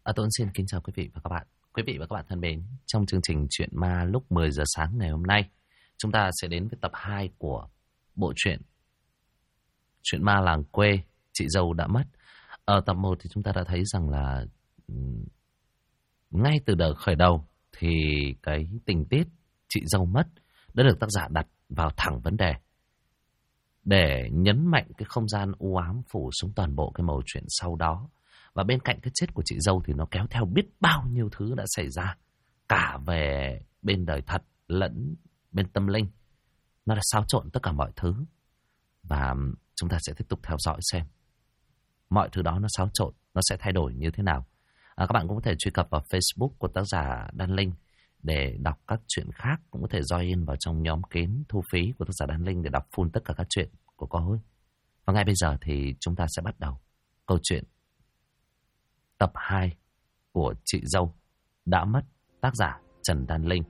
Tôi xin kính chào quý vị và các bạn. Quý vị và các bạn thân mến, trong chương trình Chuyện Ma lúc 10 giờ sáng ngày hôm nay, chúng ta sẽ đến với tập 2 của bộ truyện Chuyện Ma làng quê, chị dâu đã mất. Ở tập 1 thì chúng ta đã thấy rằng là ngay từ đầu khởi đầu thì cái tình tiết chị dâu mất đã được tác giả đặt vào thẳng vấn đề để nhấn mạnh cái không gian u ám phủ xuống toàn bộ cái mẩu chuyện sau đó. Và bên cạnh cái chết của chị dâu thì nó kéo theo biết bao nhiêu thứ đã xảy ra. Cả về bên đời thật lẫn bên tâm linh. Nó đã xáo trộn tất cả mọi thứ. Và chúng ta sẽ tiếp tục theo dõi xem mọi thứ đó nó xáo trộn, nó sẽ thay đổi như thế nào. Các bạn cũng có thể truy cập vào Facebook của tác giả Đan Linh để đọc các chuyện khác. Cũng có thể join vào trong nhóm kín thu phí của tác giả Đan Linh để đọc full tất cả các chuyện của cô ấy. Và ngay bây giờ thì chúng ta sẽ bắt đầu câu chuyện tập 2 của chị dâu đã mất, tác giả Trần Đan Linh.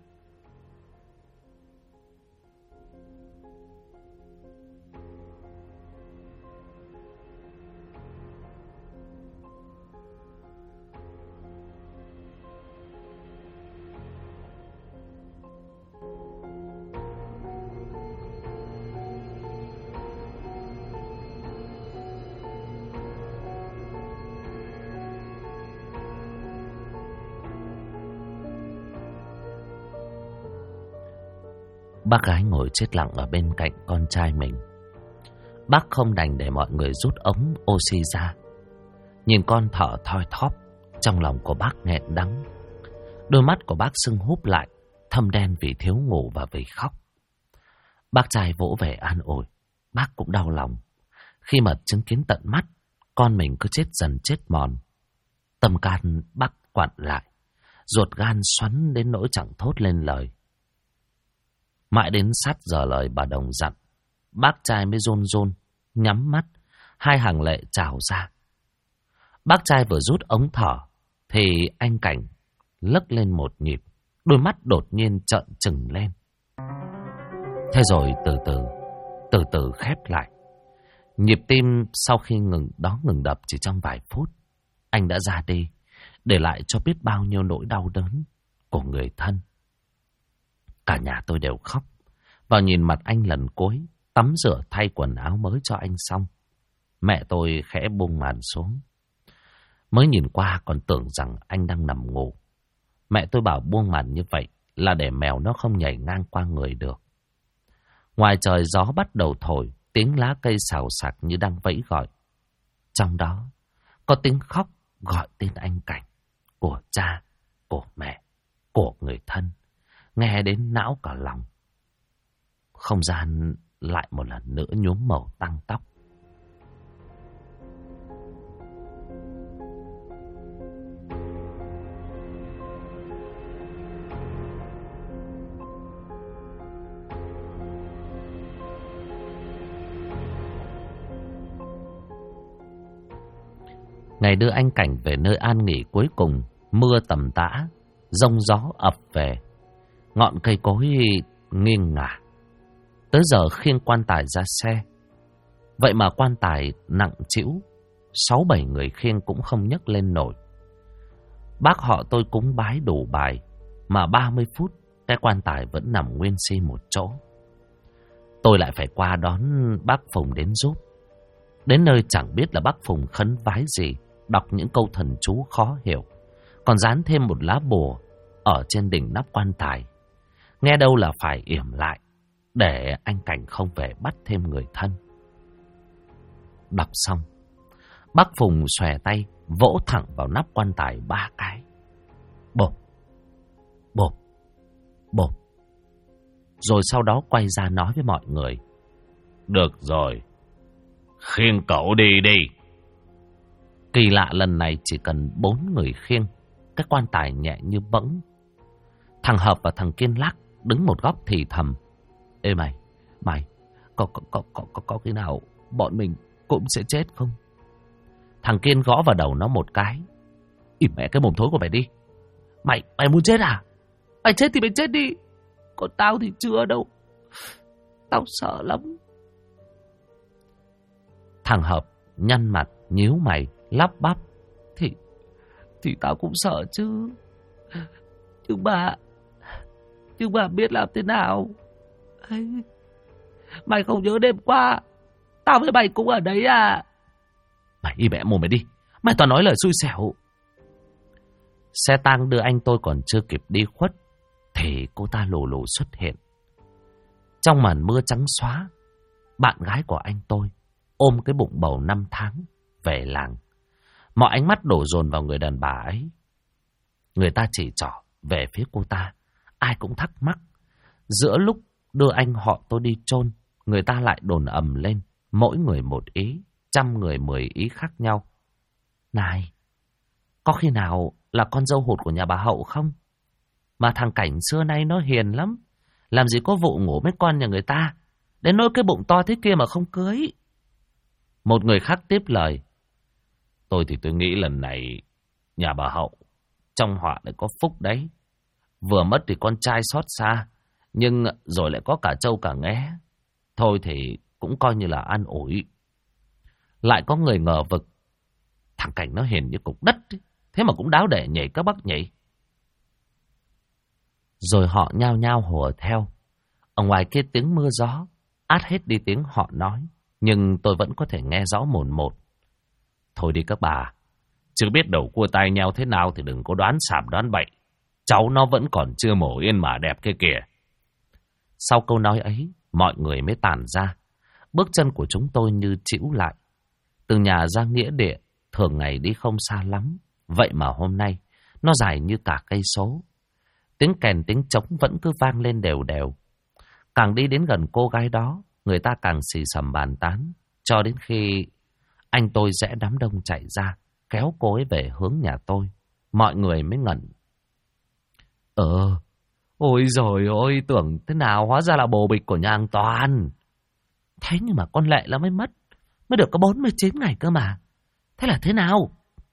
Bác gái ngồi chết lặng ở bên cạnh con trai mình. Bác không đành để mọi người rút ống oxy ra. Nhìn con thở thoi thóp, trong lòng của bác nghẹn đắng. Đôi mắt của bác sưng húp lại, thâm đen vì thiếu ngủ và vì khóc. Bác trai vỗ về an ủi. Bác cũng đau lòng khi mà chứng kiến tận mắt con mình cứ chết dần chết mòn. Tâm can bác quặn lại, ruột gan xoắn đến nỗi chẳng thốt lên lời. Mãi đến sát giờ lời bà Đồng dặn, bác trai mới run run, nhắm mắt, hai hàng lệ trào ra. Bác trai vừa rút ống thở, thì anh Cảnh lấc lên một nhịp, đôi mắt đột nhiên trợn trừng lên. Thế rồi từ từ khép lại. Nhịp tim sau khi ngừng đập chỉ trong vài phút, anh đã ra đi, để lại cho biết bao nhiêu nỗi đau đớn của người thân. Cả nhà tôi đều khóc. Vào nhìn mặt anh lần cuối, tắm rửa thay quần áo mới cho anh xong. Mẹ tôi khẽ buông màn xuống. Mới nhìn qua còn tưởng rằng anh đang nằm ngủ. Mẹ tôi bảo buông màn như vậy là để mèo nó không nhảy ngang qua người được. Ngoài trời gió bắt đầu thổi, tiếng lá cây xào xạc như đang vẫy gọi. Trong đó có tiếng khóc gọi tên anh Cảnh, của cha, của mẹ, của người thân. Nghe đến não cả lòng. Không gian lại một lần nữa nhuốm màu tăng tóc. Ngày đưa anh Cảnh về nơi an nghỉ cuối cùng, mưa tầm tã, giông gió ập về. Ngọn cây cối nghiêng ngả. Tới giờ khiêng quan tài ra xe. Vậy mà quan tài nặng trĩu, 6-7 người khiêng cũng không nhấc lên nổi. Bác họ tôi cúng bái đủ bài, mà 30 phút cái quan tài vẫn nằm nguyên si một chỗ. Tôi lại phải qua đón bác Phùng đến giúp. Đến nơi chẳng biết là bác Phùng khấn vái gì, đọc những câu thần chú khó hiểu, còn dán thêm một lá bùa ở trên đỉnh nắp quan tài. Nghe đâu là phải yểm lại, để anh Cảnh không về bắt thêm người thân. Đọc xong, bác Phùng xòe tay, vỗ thẳng vào nắp quan tài 3 cái. Bộp, bộp, bộp. Rồi sau đó quay ra nói với mọi người. Được rồi, khiêng cậu đi đi. Kỳ lạ lần này chỉ cần 4 người khiêng, cái quan tài nhẹ như bỗng. Thằng Hợp và thằng Kiên Lắc đứng một góc thì thầm. Ê mày, có khi nào bọn mình cũng sẽ chết không? Thằng Kiên gõ vào đầu nó một cái. Im mẹ cái mồm thối của mày đi. Mày muốn chết à? Mày chết thì mày chết đi. Còn tao thì chưa đâu. Tao sợ lắm. Thằng Hợp nhăn mặt, nhíu mày, lắp bắp. Thì tao cũng sợ chứ. Nhưng mà biết làm thế nào. Mày không nhớ đêm qua tao với mày cũng ở đấy à? Mày im mẹ mồm mày đi. Mày toàn nói lời xui xẻo. Xe tang đưa anh tôi còn chưa kịp đi khuất thì cô ta lù lù xuất hiện. Trong màn mưa trắng xóa, bạn gái của anh tôi ôm cái bụng bầu 5 tháng về làng. Mọi ánh mắt đổ dồn vào người đàn bà ấy. Người ta chỉ trỏ về phía cô ta. Ai cũng thắc mắc. Giữa lúc đưa anh họ tôi đi chôn, người ta lại đồn ầm lên. Mỗi người một ý, 100 người 10 ý khác nhau. Này, có khi nào là con dâu hụt của nhà bà Hậu không? Mà thằng Cảnh xưa nay nó hiền lắm. Làm gì có vụ ngủ với con nhà người ta. Đến nỗi cái bụng to thế kia mà không cưới. Một người khác tiếp lời. Tôi nghĩ lần này nhà bà Hậu trong họa lại có phúc đấy. Vừa mất thì con trai xót xa, nhưng rồi lại có cả trâu cả nghé. Thôi thì cũng coi như là an ủi. Lại có người ngờ vực. Thằng Cảnh nó hiền như cục đất ấy. Thế mà cũng đáo để nhảy các bác nhảy. Rồi họ nhao nhao hùa theo. Ở ngoài kia tiếng mưa gió át hết đi tiếng họ nói. Nhưng tôi vẫn có thể nghe rõ mồn một. Thôi đi các bà. Chưa biết đầu cua tai nhau thế nào thì đừng có đoán sạp đoán bậy. Cháu nó vẫn còn chưa mổ yên mà đẹp kia kìa. Sau câu nói ấy, mọi người mới tản ra. Bước chân của chúng tôi như chĩu lại. Từ nhà ra nghĩa địa, thường ngày đi không xa lắm. Vậy mà hôm nay, nó dài như cả cây số. Tiếng kèn tiếng trống vẫn cứ vang lên đều đều. Càng đi đến gần cô gái đó, người ta càng xì xầm bàn tán. Cho đến khi anh tôi rẽ đám đông chạy ra, kéo cô ấy về hướng nhà tôi. Mọi người mới ngẩn. Ôi giời ơi, tưởng thế nào hóa ra là bồ bịch của nhà anh Toàn. Thế nhưng mà con Lệ là mới mất. Mới được có 49 ngày cơ mà. Thế là thế nào?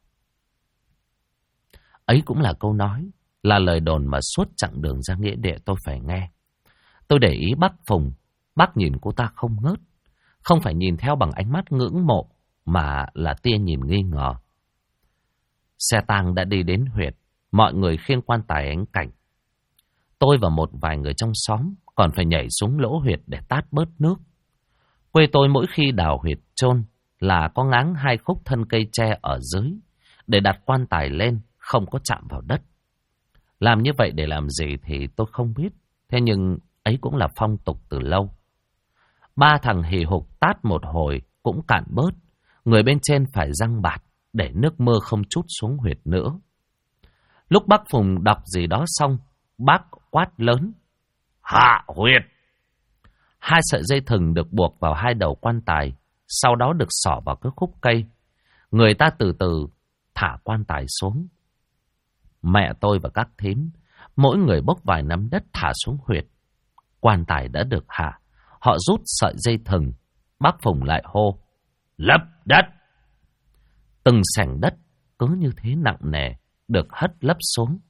Ấy cũng là câu nói, là lời đồn mà suốt chặng đường ra nghĩa địa tôi phải nghe. Tôi để ý bác Phùng. Bác nhìn cô ta không ngớt. Không phải nhìn theo bằng ánh mắt ngưỡng mộ, mà là tia nhìn nghi ngờ. Xe tang đã đi đến huyệt. Mọi người khiêng quan tài anh Cảnh. Tôi và một vài người trong xóm còn phải nhảy xuống lỗ huyệt để tát bớt nước. Quê tôi mỗi khi đào huyệt chôn là có ngáng 2 khúc thân cây tre ở dưới để đặt quan tài lên, không có chạm vào đất. Làm như vậy để làm gì thì tôi không biết. Thế nhưng ấy cũng là phong tục từ lâu. 3 thằng hì hục tát một hồi cũng cạn bớt. Người bên trên phải giăng bạt để nước mưa không trút xuống huyệt nữa. Lúc bác Phùng đọc gì đó xong, bác quát lớn. Hạ huyệt! 2 sợi dây thừng được buộc vào 2 đầu quan tài, sau đó được xỏ vào cái khúc cây. Người ta từ từ thả quan tài xuống. Mẹ tôi và các thím, mỗi người bốc vài nắm đất thả xuống huyệt. Quan tài đã được hạ, họ rút sợi dây thừng. Bác Phùng lại hô. Lấp đất! Từng sảnh đất cứ như thế nặng nề được hất lấp xuống.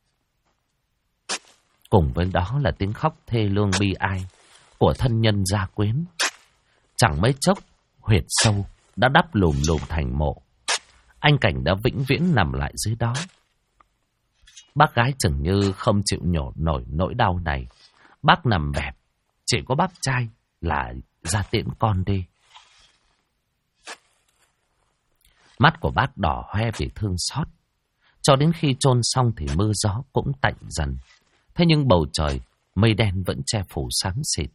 Cùng với đó là tiếng khóc thê lương bi ai của thân nhân gia quyến. Chẳng mấy chốc, huyệt sâu đã đắp lùm lùm thành mộ. Anh Cảnh đã vĩnh viễn nằm lại dưới đó. Bác gái chừng như không chịu nhổ nổi nỗi đau này. Bác nằm bẹp, chỉ có bác trai là ra tiễn con đi. Mắt của bác đỏ hoe vì thương xót. Cho đến khi chôn xong thì mưa gió cũng tạnh dần. Thế nhưng bầu trời, mây đen vẫn che phủ xám xịt.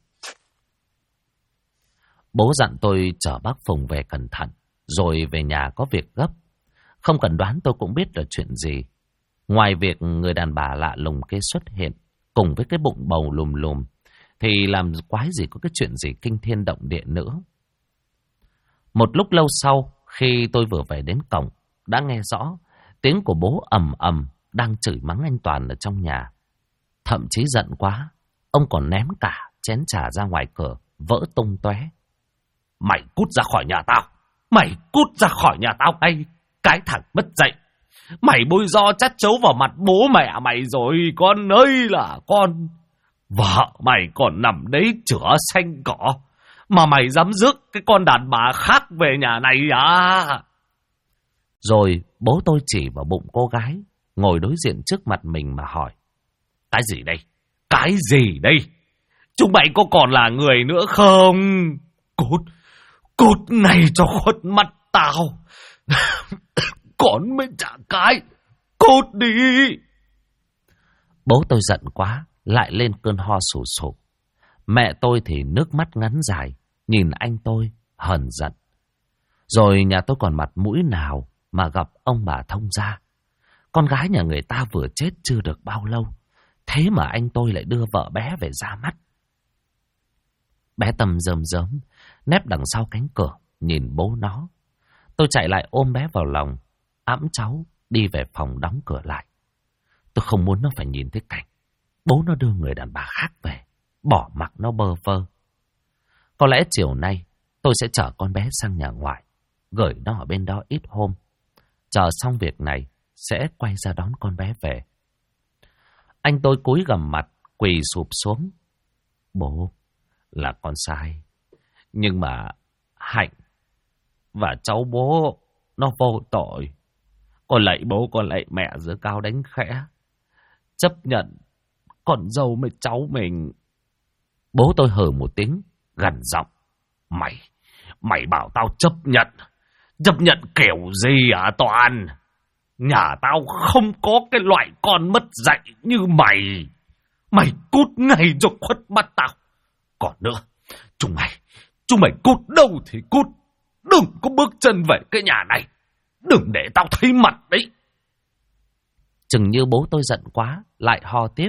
Bố dặn tôi chở bác Phùng về cẩn thận, rồi về nhà có việc gấp. Không cần đoán tôi cũng biết là chuyện gì. Ngoài việc người đàn bà lạ lùng kia xuất hiện, cùng với cái bụng bầu lùm lùm, thì làm quái gì có cái chuyện gì kinh thiên động địa nữa. Một lúc lâu sau, khi tôi vừa về đến cổng, đã nghe rõ tiếng của bố ầm ầm đang chửi mắng anh Toàn ở trong nhà. Thậm chí giận quá, ông còn ném cả chén trà ra ngoài cửa, vỡ tung tóe. Mày cút ra khỏi nhà tao! Mày cút ra khỏi nhà tao ngay! Cái thằng mất dạy! Mày bôi do chát chấu vào mặt bố mẹ mày rồi, con ơi là con! Vợ mày còn nằm đấy chữa xanh cỏ, mà mày dám rước cái con đàn bà khác về nhà này à? Rồi bố tôi chỉ vào bụng cô gái ngồi đối diện trước mặt mình mà hỏi. Cái gì đây? Cái gì đây? Chúng mày có còn là người nữa không? Cút này cho khuất mắt tao. Con mới trả cái. Cút đi. Bố tôi giận quá, lại lên cơn ho sù sụ. Mẹ tôi thì nước mắt ngắn dài, nhìn anh tôi hờn giận. Rồi nhà tôi còn mặt mũi nào mà gặp ông bà thông gia. Con gái nhà người ta vừa chết chưa được bao lâu, thế mà anh tôi lại đưa vợ bé về ra mắt. Bé Tâm rơm rớm, nép đằng sau cánh cửa, nhìn bố nó. Tôi chạy lại ôm bé vào lòng, ẵm cháu, đi về phòng đóng cửa lại. Tôi không muốn nó phải nhìn thấy cảnh bố nó đưa người đàn bà khác về, bỏ mặc nó bơ vơ. Có lẽ chiều nay tôi sẽ chở con bé sang nhà ngoại, gửi nó ở bên đó ít hôm. Chờ xong việc này, sẽ quay ra đón con bé về. Anh tôi cúi gằm mặt, quỳ sụp xuống. Bố, là con sai. Nhưng mà Hạnh và cháu bố nó vô tội. Con lạy bố, con lạy mẹ giơ cao đánh khẽ, chấp nhận con dâu với cháu mình. Bố tôi hừ một tiếng, gằn giọng. Mày bảo tao chấp nhận kiểu gì hả Toàn? Nhà tao không có cái loại con mất dạy như mày. Mày cút ngay cho khuất mắt tao. Còn nữa, chúng mày cút đâu thì cút. Đừng có bước chân về cái nhà này. Đừng để tao thấy mặt đấy. Chừng như bố tôi giận quá, lại ho tiếp.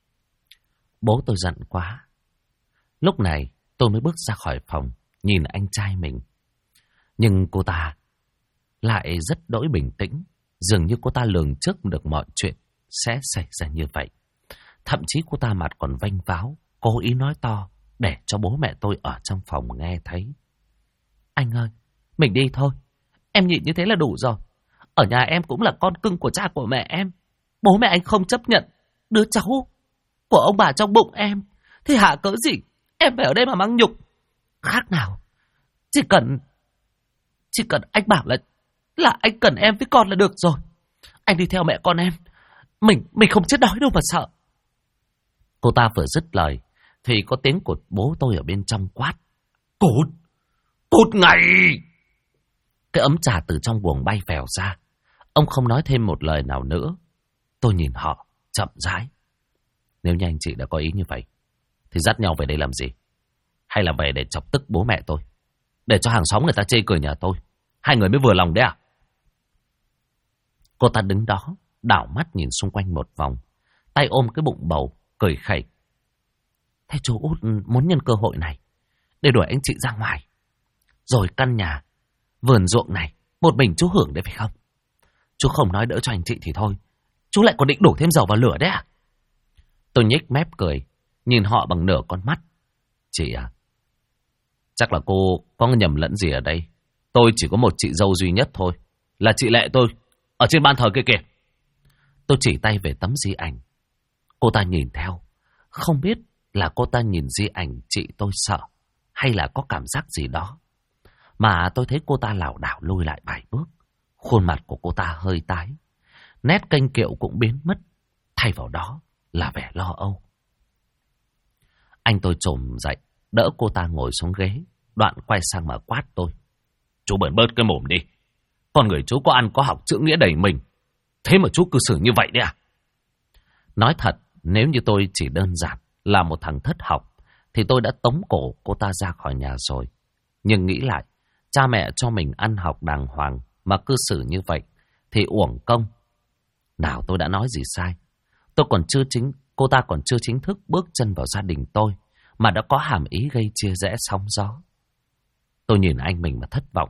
Bố tôi giận quá. Lúc này tôi mới bước ra khỏi phòng, nhìn anh trai mình. Nhưng cô ta lại rất đỗi bình tĩnh. Dường như cô ta lường trước được mọi chuyện sẽ xảy ra như vậy. Thậm chí cô ta mặt còn vênh váo, cố ý nói to để cho bố mẹ tôi ở trong phòng nghe thấy. Anh ơi, mình đi thôi. Em nhịn như thế là đủ rồi. Ở nhà em cũng là con cưng của cha của mẹ em. Bố mẹ anh không chấp nhận đứa cháu của ông bà trong bụng em, thì hả cỡ gì em phải ở đây mà mang nhục. Khác nào Chỉ cần anh bảo là anh cần em với con là được rồi. Anh đi theo mẹ con em. Mình không chết đói đâu mà sợ. Cô ta vừa dứt lời thì có tiếng của bố tôi ở bên trong quát. Cút ngay! Cái ấm trà từ trong buồng bay vèo ra. Ông không nói thêm một lời nào nữa. Tôi nhìn họ chậm rãi. Nếu như anh chị đã có ý như vậy thì dắt nhau về đây làm gì? Hay là về để chọc tức bố mẹ tôi, để cho hàng xóm người ta chê cười nhà tôi? Hai người mới vừa lòng đấy à? Cô ta đứng đó, đảo mắt nhìn xung quanh một vòng, tay ôm cái bụng bầu, cười khẩy. Thế chú Út muốn nhân cơ hội này để đuổi anh chị ra ngoài, rồi căn nhà, vườn ruộng này một mình chú hưởng đấy phải không? Chú không nói đỡ cho anh chị thì thôi, chú lại còn định đổ thêm dầu vào lửa đấy à? Tôi nhếch mép cười, nhìn họ bằng nửa con mắt. Chị à, chắc là cô có nhầm lẫn gì ở đây. Tôi chỉ có một chị dâu duy nhất thôi, là chị Lệ tôi, ở trên ban thờ kia kìa. Tôi chỉ tay về tấm di ảnh. Cô ta nhìn theo. Không biết là cô ta nhìn di ảnh chị tôi sợ, hay là có cảm giác gì đó. Mà tôi thấy cô ta lảo đảo lùi lại vài bước. Khuôn mặt của cô ta hơi tái, nét kênh kiệu cũng biến mất, thay vào đó là vẻ lo âu. Anh tôi trồm dậy, đỡ cô ta ngồi xuống ghế, đoạn quay sang mà quát tôi. Chú bớt cái mồm đi. Con người chú có ăn có học chữ nghĩa đầy mình, thế mà chú cư xử như vậy đấy à? Nói thật, nếu như tôi chỉ đơn giản là một thằng thất học thì tôi đã tống cổ cô ta ra khỏi nhà rồi. Nhưng nghĩ lại, cha mẹ cho mình ăn học đàng hoàng mà cư xử như vậy thì uổng công. Nào tôi đã nói gì sai? Cô ta còn chưa chính thức bước chân vào gia đình tôi mà đã có hàm ý gây chia rẽ sóng gió. Tôi nhìn anh mình mà thất vọng.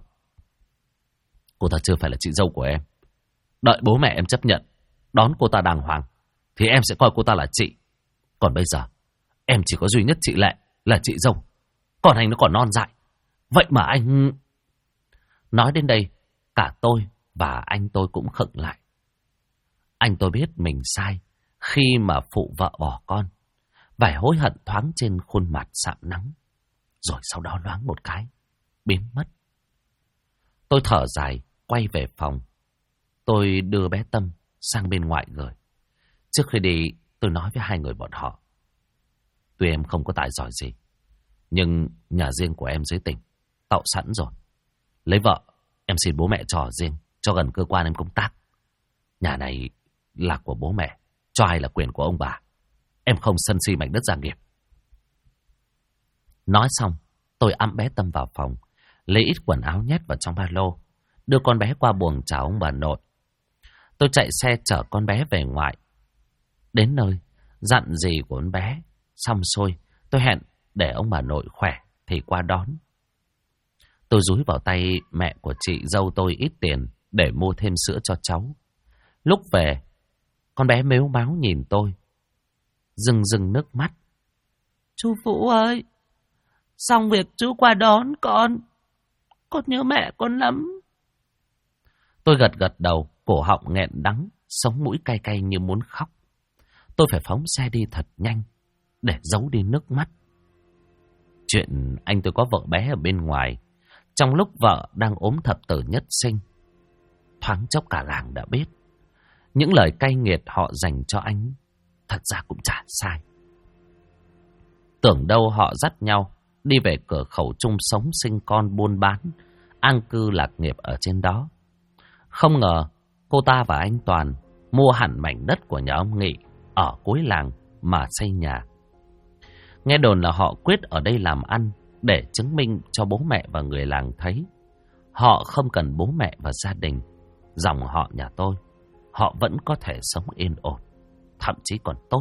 Cô ta chưa phải là chị dâu của em. Đợi bố mẹ em chấp nhận đón cô ta đàng hoàng thì em sẽ coi cô ta là chị. Còn bây giờ em chỉ có duy nhất chị Lệ là chị dâu, còn anh nó còn non dại. Vậy mà anh... Nói đến đây, cả tôi và anh tôi cũng khựng lại. Anh tôi biết mình sai khi mà phụ vợ bỏ con. Vẻ hối hận thoáng trên khuôn mặt sạm nắng, rồi sau đó loáng một cái biến mất. Tôi thở dài quay về phòng, tôi đưa bé Tâm sang bên ngoài gửi. Trước khi đi, tôi nói với hai người bọn họ. Tuy em không có tài giỏi gì, nhưng nhà riêng của em dưới tỉnh tạo sẵn rồi. Lấy vợ, em xin bố mẹ cho riêng, cho gần cơ quan em công tác. Nhà này là của bố mẹ, cho ai là quyền của ông bà. Em không sân si mảnh đất gia nghiệp. Nói xong, tôi ẵm bé Tâm vào phòng, lấy ít quần áo nhét vào trong ba lô, đưa con bé qua buồng chào ông bà nội. Tôi chạy xe chở con bé về ngoại. Đến nơi, dặn gì của con bé xong xuôi, tôi hẹn để ông bà nội khỏe thì qua đón. Tôi dúi vào tay mẹ của chị dâu tôi ít tiền để mua thêm sữa cho cháu. Lúc về, con bé mếu máo nhìn tôi, rưng rưng nước mắt. Chú Vũ ơi, xong việc chú qua đón con nhớ mẹ con lắm. Tôi gật gật đầu, cổ họng nghẹn đắng, sống mũi cay cay như muốn khóc. Tôi phải phóng xe đi thật nhanh để giấu đi nước mắt. Chuyện anh tôi có vợ bé ở bên ngoài, trong lúc vợ đang ốm thập tử nhất sinh, thoáng chốc cả làng đã biết. Những lời cay nghiệt họ dành cho anh thật ra cũng chả sai. Tưởng đâu họ dắt nhau đi về cửa khẩu chung sống sinh con buôn bán, an cư lạc nghiệp ở trên đó. Không ngờ cô ta và anh Toàn mua hẳn mảnh đất của nhà ông Nghị ở cuối làng mà xây nhà. Nghe đồn là họ quyết ở đây làm ăn để chứng minh cho bố mẹ và người làng thấy họ không cần bố mẹ và gia đình. Dòng họ nhà tôi, họ vẫn có thể sống yên ổn, thậm chí còn tốt.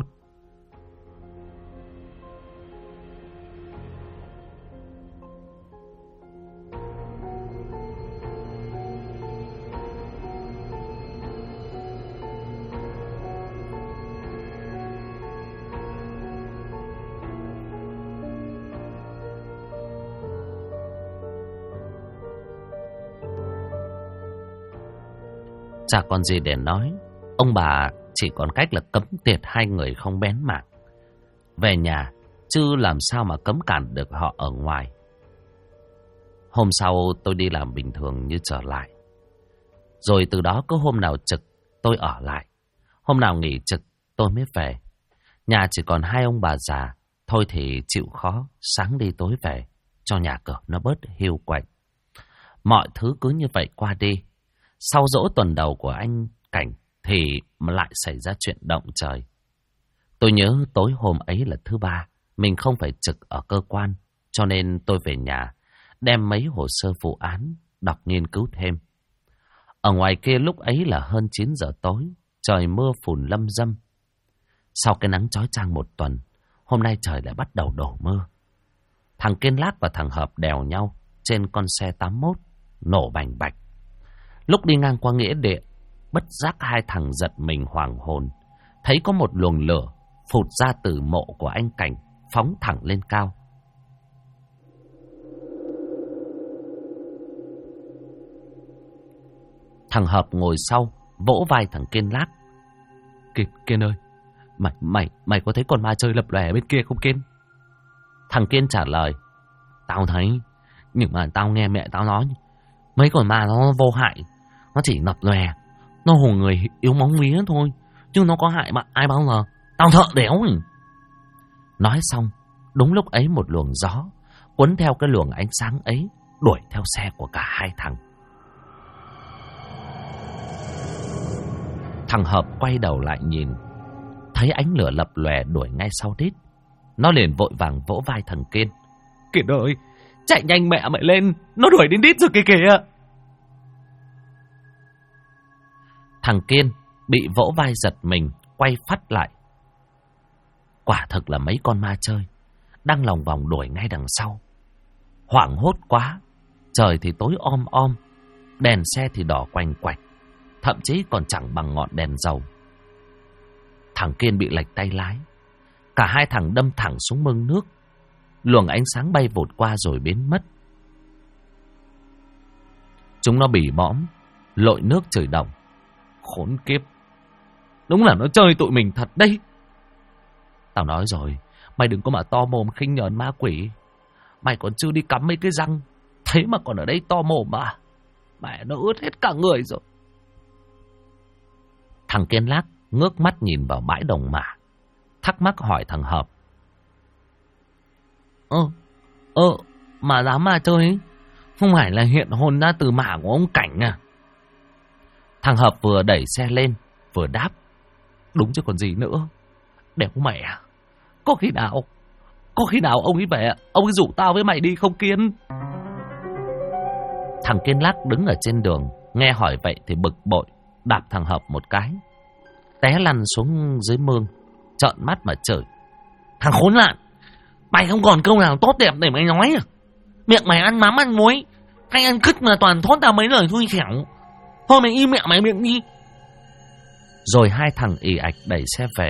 Chả còn gì để nói. Ông bà chỉ còn cách là cấm tiệt hai người không bén mảng về nhà, chứ làm sao mà cấm cản được họ ở ngoài. Hôm sau tôi đi làm bình thường như trở lại. Rồi từ đó cứ hôm nào trực tôi ở lại, hôm nào nghỉ trực tôi mới về. Nhà chỉ còn hai ông bà già, thôi thì chịu khó sáng đi tối về, cho nhà cửa nó bớt hiu quạnh. Mọi thứ cứ như vậy qua đi. Sau giỗ tuần đầu của anh Cảnh thì lại xảy ra chuyện động trời. Tôi nhớ tối hôm ấy là thứ ba, mình không phải trực ở cơ quan, cho nên tôi về nhà, đem mấy hồ sơ vụ án, đọc nghiên cứu thêm. Ở ngoài kia lúc ấy là hơn 9 giờ tối, trời mưa phùn lâm dâm. Sau cái nắng chói chang một tuần, hôm nay trời lại bắt đầu đổ mưa. Thằng Kiên Lác và thằng Hợp đèo nhau trên con xe 81, nổ bành bạch. Lúc đi ngang qua nghĩa địa, bất giác hai thằng giật mình hoảng hồn, thấy có một luồng lửa phụt ra từ mộ của anh Cảnh, phóng thẳng lên cao. Thằng Hợp ngồi sau, vỗ vai thằng Kiên Lác. Kiên ơi, mày có thấy con ma chơi lập lòe bên kia không Kiên? Thằng Kiên trả lời. Tao thấy, nhưng mà tao nghe mẹ tao nói, mấy con ma nó vô hại, nó chỉ lập lòe, nó hù người yếu móng vía thôi, chứ nó có hại mà ai bao giờ. Tao thợ đéo. Nói xong, đúng lúc ấy một luồng gió cuốn theo cái luồng ánh sáng ấy đuổi theo xe của cả hai thằng. Thằng Hợp quay đầu lại nhìn, thấy ánh lửa lập lòe đuổi ngay sau đít. Nó liền vội vàng vỗ vai thằng Kiên. Kiên ơi, chạy nhanh mẹ mày lên, nó đuổi đến đít rồi kìa. Thằng Kiên bị vỗ vai giật mình, quay phắt lại. Quả thực là mấy con ma chơi đang lòng vòng đuổi ngay đằng sau. Hoảng hốt quá, trời thì tối om om, đèn xe thì đỏ quanh quạch, thậm chí còn chẳng bằng ngọn đèn dầu. Thằng Kiên bị lệch tay lái, cả hai thằng đâm thẳng xuống mương nước. Luồng ánh sáng bay vụt qua rồi biến mất. Chúng nó bỉ bõm lội nước chửi đồng. Khốn kiếp, đúng là nó chơi tụi mình thật đấy. Tao nói rồi, mày đừng có mà to mồm khinh nhờn ma quỷ. Mày còn chưa đi cắm mấy cái răng, thế mà còn ở đây to mồm mà. Mẹ nó ướt hết cả người rồi. Thằng Kiên Lác ngước mắt nhìn vào bãi đồng mả, thắc mắc hỏi thằng Hợp. Mà dám mà chơi ấy, không phải là hiện hồn ra từ mả của ông Cảnh à? Thằng Hợp vừa đẩy xe lên vừa đáp. Đúng chứ còn gì nữa. Đéo mẹ, có khi nào ông ấy về, ông ấy rủ tao với mày đi không Kiên? Thằng Kiên Lác đứng ở trên đường, nghe hỏi vậy thì bực bội, đạp thằng Hợp một cái, té lăn xuống dưới mương, trợn mắt mà chửi. Thằng khốn nạn, mày không còn câu nào tốt đẹp để mày nói à? Miệng mày ăn mắm ăn muối, hay ăn cứt mà toàn thốt ra mấy lời xui xẻo. Thôi mày im miệng mày miệng đi. Rồi hai thằng ì ạch đẩy xe về.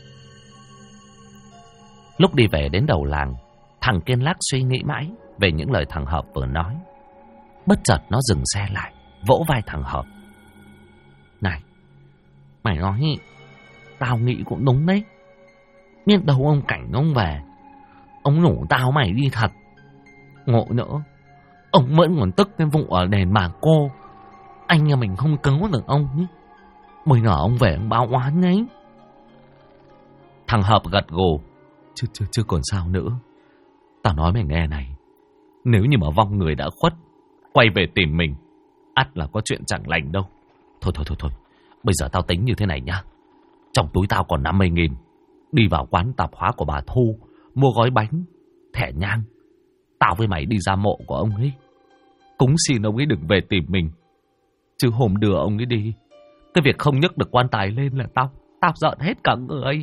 Lúc đi về đến đầu làng, thằng Kiên Lác suy nghĩ mãi về những lời thằng Hợp vừa nói. Bất chợt nó dừng xe lại, vỗ vai thằng Hợp. Này, mày nói, tao nghĩ cũng đúng đấy. Biết đâu ông Cảnh ông về, ông nhủ tao mày đi thật. Ngộ nữa, ông vẫn còn tức cái vụ ở đền bà cô. Anh nhà mình không cứu được ông ấy. Bây giờ ông về ông báo oán ấy. Thằng Hợp gật gù. Chứ còn sao nữa. Tao nói mày nghe này, nếu như mà vong người đã khuất quay về tìm mình, ắt là có chuyện chẳng lành đâu. Thôi, bây giờ tao tính như thế này nhá. Trong túi tao còn 50.000. Đi vào quán tạp hóa của bà Thu, mua gói bánh, thẻ nhang. Tao với mày đi ra mộ của ông ấy, cúng xin ông ấy đừng về tìm mình. Chứ hôm đưa ông ấy đi, cái việc không nhấc được quan tài lên là tao giận hết cả người.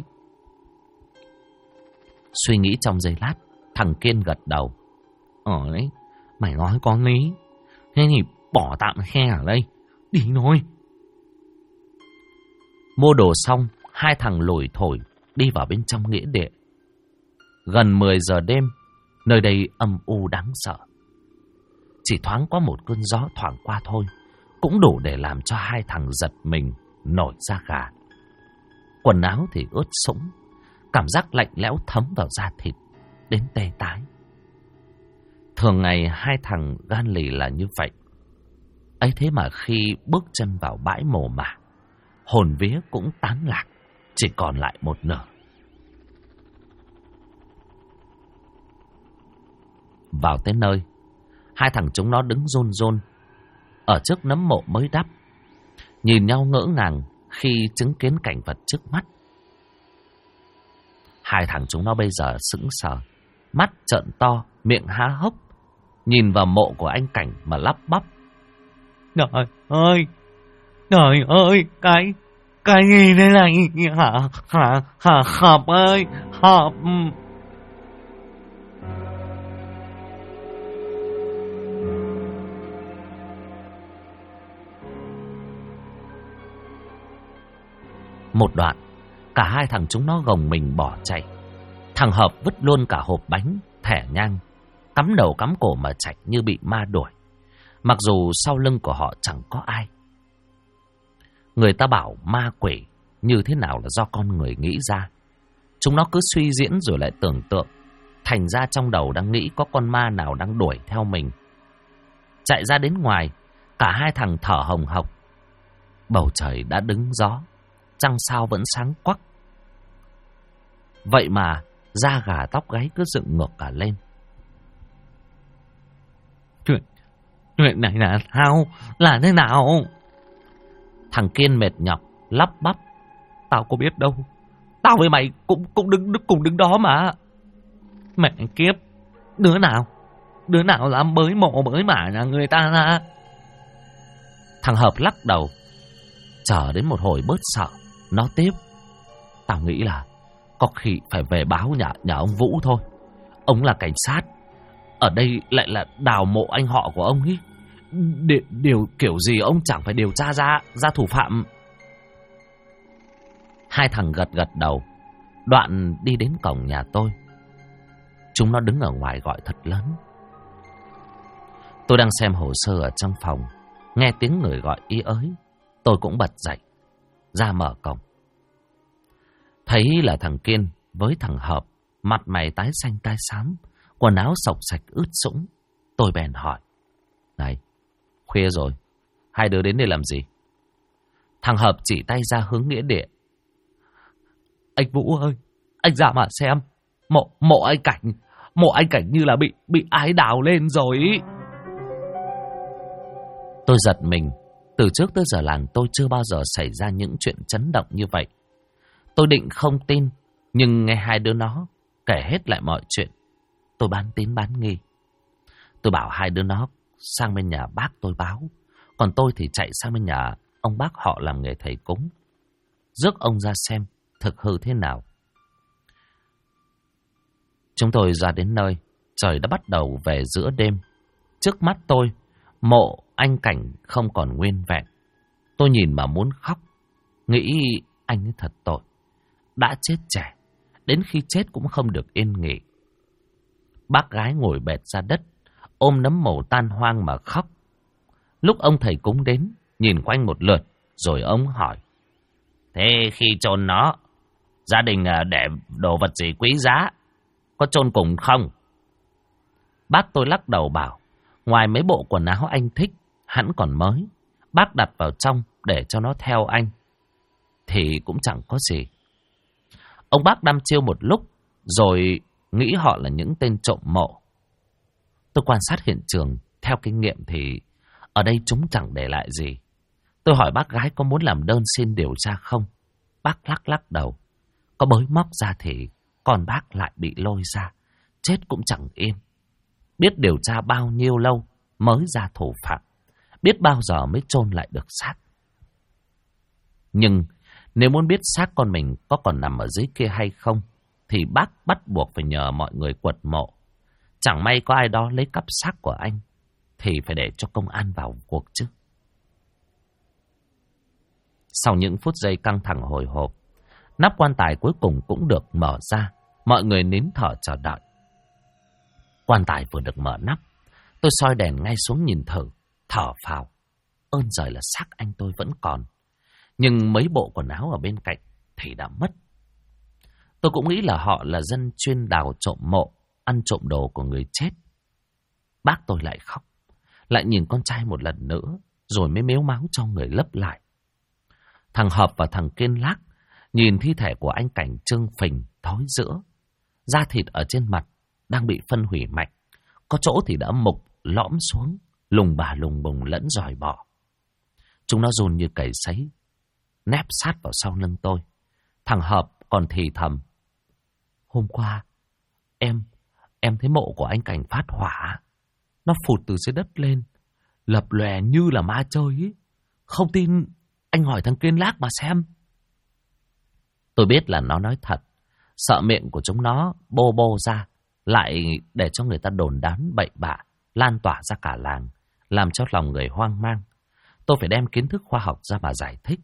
Suy nghĩ trong giây lát, thằng Kiên gật đầu. Đấy, mày nói có lý. Thế thì bỏ tạm xe ở đây, đi thôi. Mua đồ xong, hai thằng lủi thổi đi vào bên trong nghĩa địa. Gần 10 giờ đêm, nơi đây âm u đáng sợ. Chỉ thoáng có một cơn gió thoảng qua thôi, cũng đủ để làm cho hai thằng giật mình nổi da gà. Quần áo thì ướt sũng, cảm giác lạnh lẽo thấm vào da thịt đến tê tái. Thường ngày hai thằng gan lì là như vậy. Ấy thế mà khi bước chân vào bãi mồ mả, hồn vía cũng tán lạc, chỉ còn lại một nửa. Vào tới nơi, hai thằng chúng nó đứng run run ở trước nấm mộ mới đắp, nhìn nhau ngỡ ngàng khi chứng kiến cảnh vật trước mắt. Hai thằng chúng nó bây giờ sững sờ, mắt trợn to, miệng há hốc, nhìn vào mộ của anh Cảnh mà lắp bắp. Trời ơi, cái gì thế này hả Hợp ơi, Hợp. Một đoạn, cả hai thằng chúng nó gồng mình bỏ chạy. Thằng Hợp vứt luôn cả hộp bánh, thẻ nhang, cắm đầu cắm cổ mà chạy như bị ma đuổi. Mặc dù sau lưng của họ chẳng có ai. Người ta bảo ma quỷ như thế nào là do con người nghĩ ra. Chúng nó cứ suy diễn rồi lại tưởng tượng, thành ra trong đầu đang nghĩ có con ma nào đang đuổi theo mình. Chạy ra đến ngoài, cả hai thằng thở hồng hộc. Bầu trời đã đứng gió, trăng sao vẫn sáng quắc. Vậy mà da gà tóc gáy cứ dựng ngược cả lên. Chuyện này là sao? Là thế nào? Thằng Kiên mệt nhọc lắp bắp. Tao có biết đâu. Tao với mày cũng cùng đứng đó mà. Mẹ kiếp, đứa nào dám bới mộ bới mả nhà người ta ra? Thằng Hợp lắc đầu. Chờ đến một hồi bớt sợ, nó tiếp. Tao nghĩ là có khi phải về báo nhà ông Vũ thôi. Ông là cảnh sát, ở đây lại là đào mộ anh họ của ông ấy. Điều kiểu gì ông chẳng phải điều tra ra thủ phạm. Hai thằng gật đầu. Đoạn đi đến cổng nhà tôi. Chúng nó đứng ở ngoài gọi thật lớn. Tôi đang xem hồ sơ ở trong phòng, nghe tiếng người gọi ý ới. Tôi cũng bật dậy, ra mở cổng. Thấy là thằng Kiên với thằng Hợp, mặt mày tái xanh tai xám, quần áo xộc xạch ướt sũng. Tôi bèn hỏi. Này, khuya rồi, hai đứa đến đây làm gì? Thằng Hợp chỉ tay ra hướng nghĩa địa. Anh Vũ ơi, anh ra mà xem. Mộ anh Cảnh như là bị ai đào lên rồi ý. Tôi giật mình. Từ trước tới giờ làng tôi chưa bao giờ xảy ra những chuyện chấn động như vậy. Tôi định không tin, nhưng nghe hai đứa nó kể hết lại mọi chuyện, tôi bán tín bán nghi. Tôi bảo hai đứa nó sang bên nhà bác tôi báo, còn tôi thì chạy sang bên nhà ông bác họ làm nghề thầy cúng, rước ông ra xem thực hư thế nào. Chúng tôi ra đến nơi, trời đã bắt đầu về giữa đêm. Trước mắt tôi, mộ anh Cảnh không còn nguyên vẹn. Tôi nhìn mà muốn khóc, nghĩ anh ấy thật tội. Đã chết trẻ, đến khi chết cũng không được yên nghỉ. Bác gái ngồi bệt ra đất, ôm nấm mồ tan hoang mà khóc. Lúc ông thầy cúng đến, nhìn quanh một lượt, rồi ông hỏi. Thế khi chôn nó, gia đình để đồ vật gì quý giá, có chôn cùng không? Bác tôi lắc đầu bảo, ngoài mấy bộ quần áo anh thích, hẳn còn mới, bác đặt vào trong để cho nó theo anh, thì cũng chẳng có gì. Ông bác đăm chiêu một lúc, rồi nghĩ họ là những tên trộm mộ. Tôi quan sát hiện trường, theo kinh nghiệm thì ở đây chúng chẳng để lại gì. Tôi hỏi bác gái có muốn làm đơn xin điều tra không? Bác lắc đầu. Có bới móc ra thì con bác lại bị lôi ra, chết cũng chẳng yên. Biết điều tra bao nhiêu lâu mới ra thủ phạm, biết bao giờ mới chôn lại được xác. Nhưng nếu muốn biết xác con mình có còn nằm ở dưới kia hay không, thì bác bắt buộc phải nhờ mọi người quật mộ. Chẳng may có ai đó lấy cắp xác của anh, thì phải để cho công an vào cuộc chứ. Sau những phút giây căng thẳng hồi hộp, nắp quan tài cuối cùng cũng được mở ra. Mọi người nín thở chờ đợi. Quan tài vừa được mở nắp, tôi soi đèn ngay xuống nhìn thử, thở phào. Ơn giời là xác anh tôi vẫn còn, nhưng mấy bộ quần áo ở bên cạnh thì đã mất. Tôi cũng nghĩ là họ là dân chuyên đào trộm mộ, ăn trộm đồ của người chết. Bác tôi lại khóc, lại nhìn con trai một lần nữa, rồi mới mếu máo cho người lấp lại. Thằng Hợp và thằng Kiên Lác nhìn thi thể của anh Cảnh trương phình, thối rữa. Da thịt ở trên mặt đang bị phân hủy mạnh, có chỗ thì đã mục, lõm xuống, lùng bà lùng bùng lẫn giòi bọ. Chúng nó run như cầy sấy, nép sát vào sau lưng tôi. Thằng Hợp còn thì thầm. Hôm qua, em thấy mộ của anh Cảnh phát hỏa. Nó phụt từ dưới đất lên, lập lòe như là ma chơi ấy. Không tin, anh hỏi thằng Kiên Lác mà xem. Tôi biết là nó nói thật, sợ miệng của chúng nó bô bô ra, lại để cho người ta đồn đán bậy bạ, lan tỏa ra cả làng, làm cho lòng người hoang mang. Tôi phải đem kiến thức khoa học ra mà giải thích.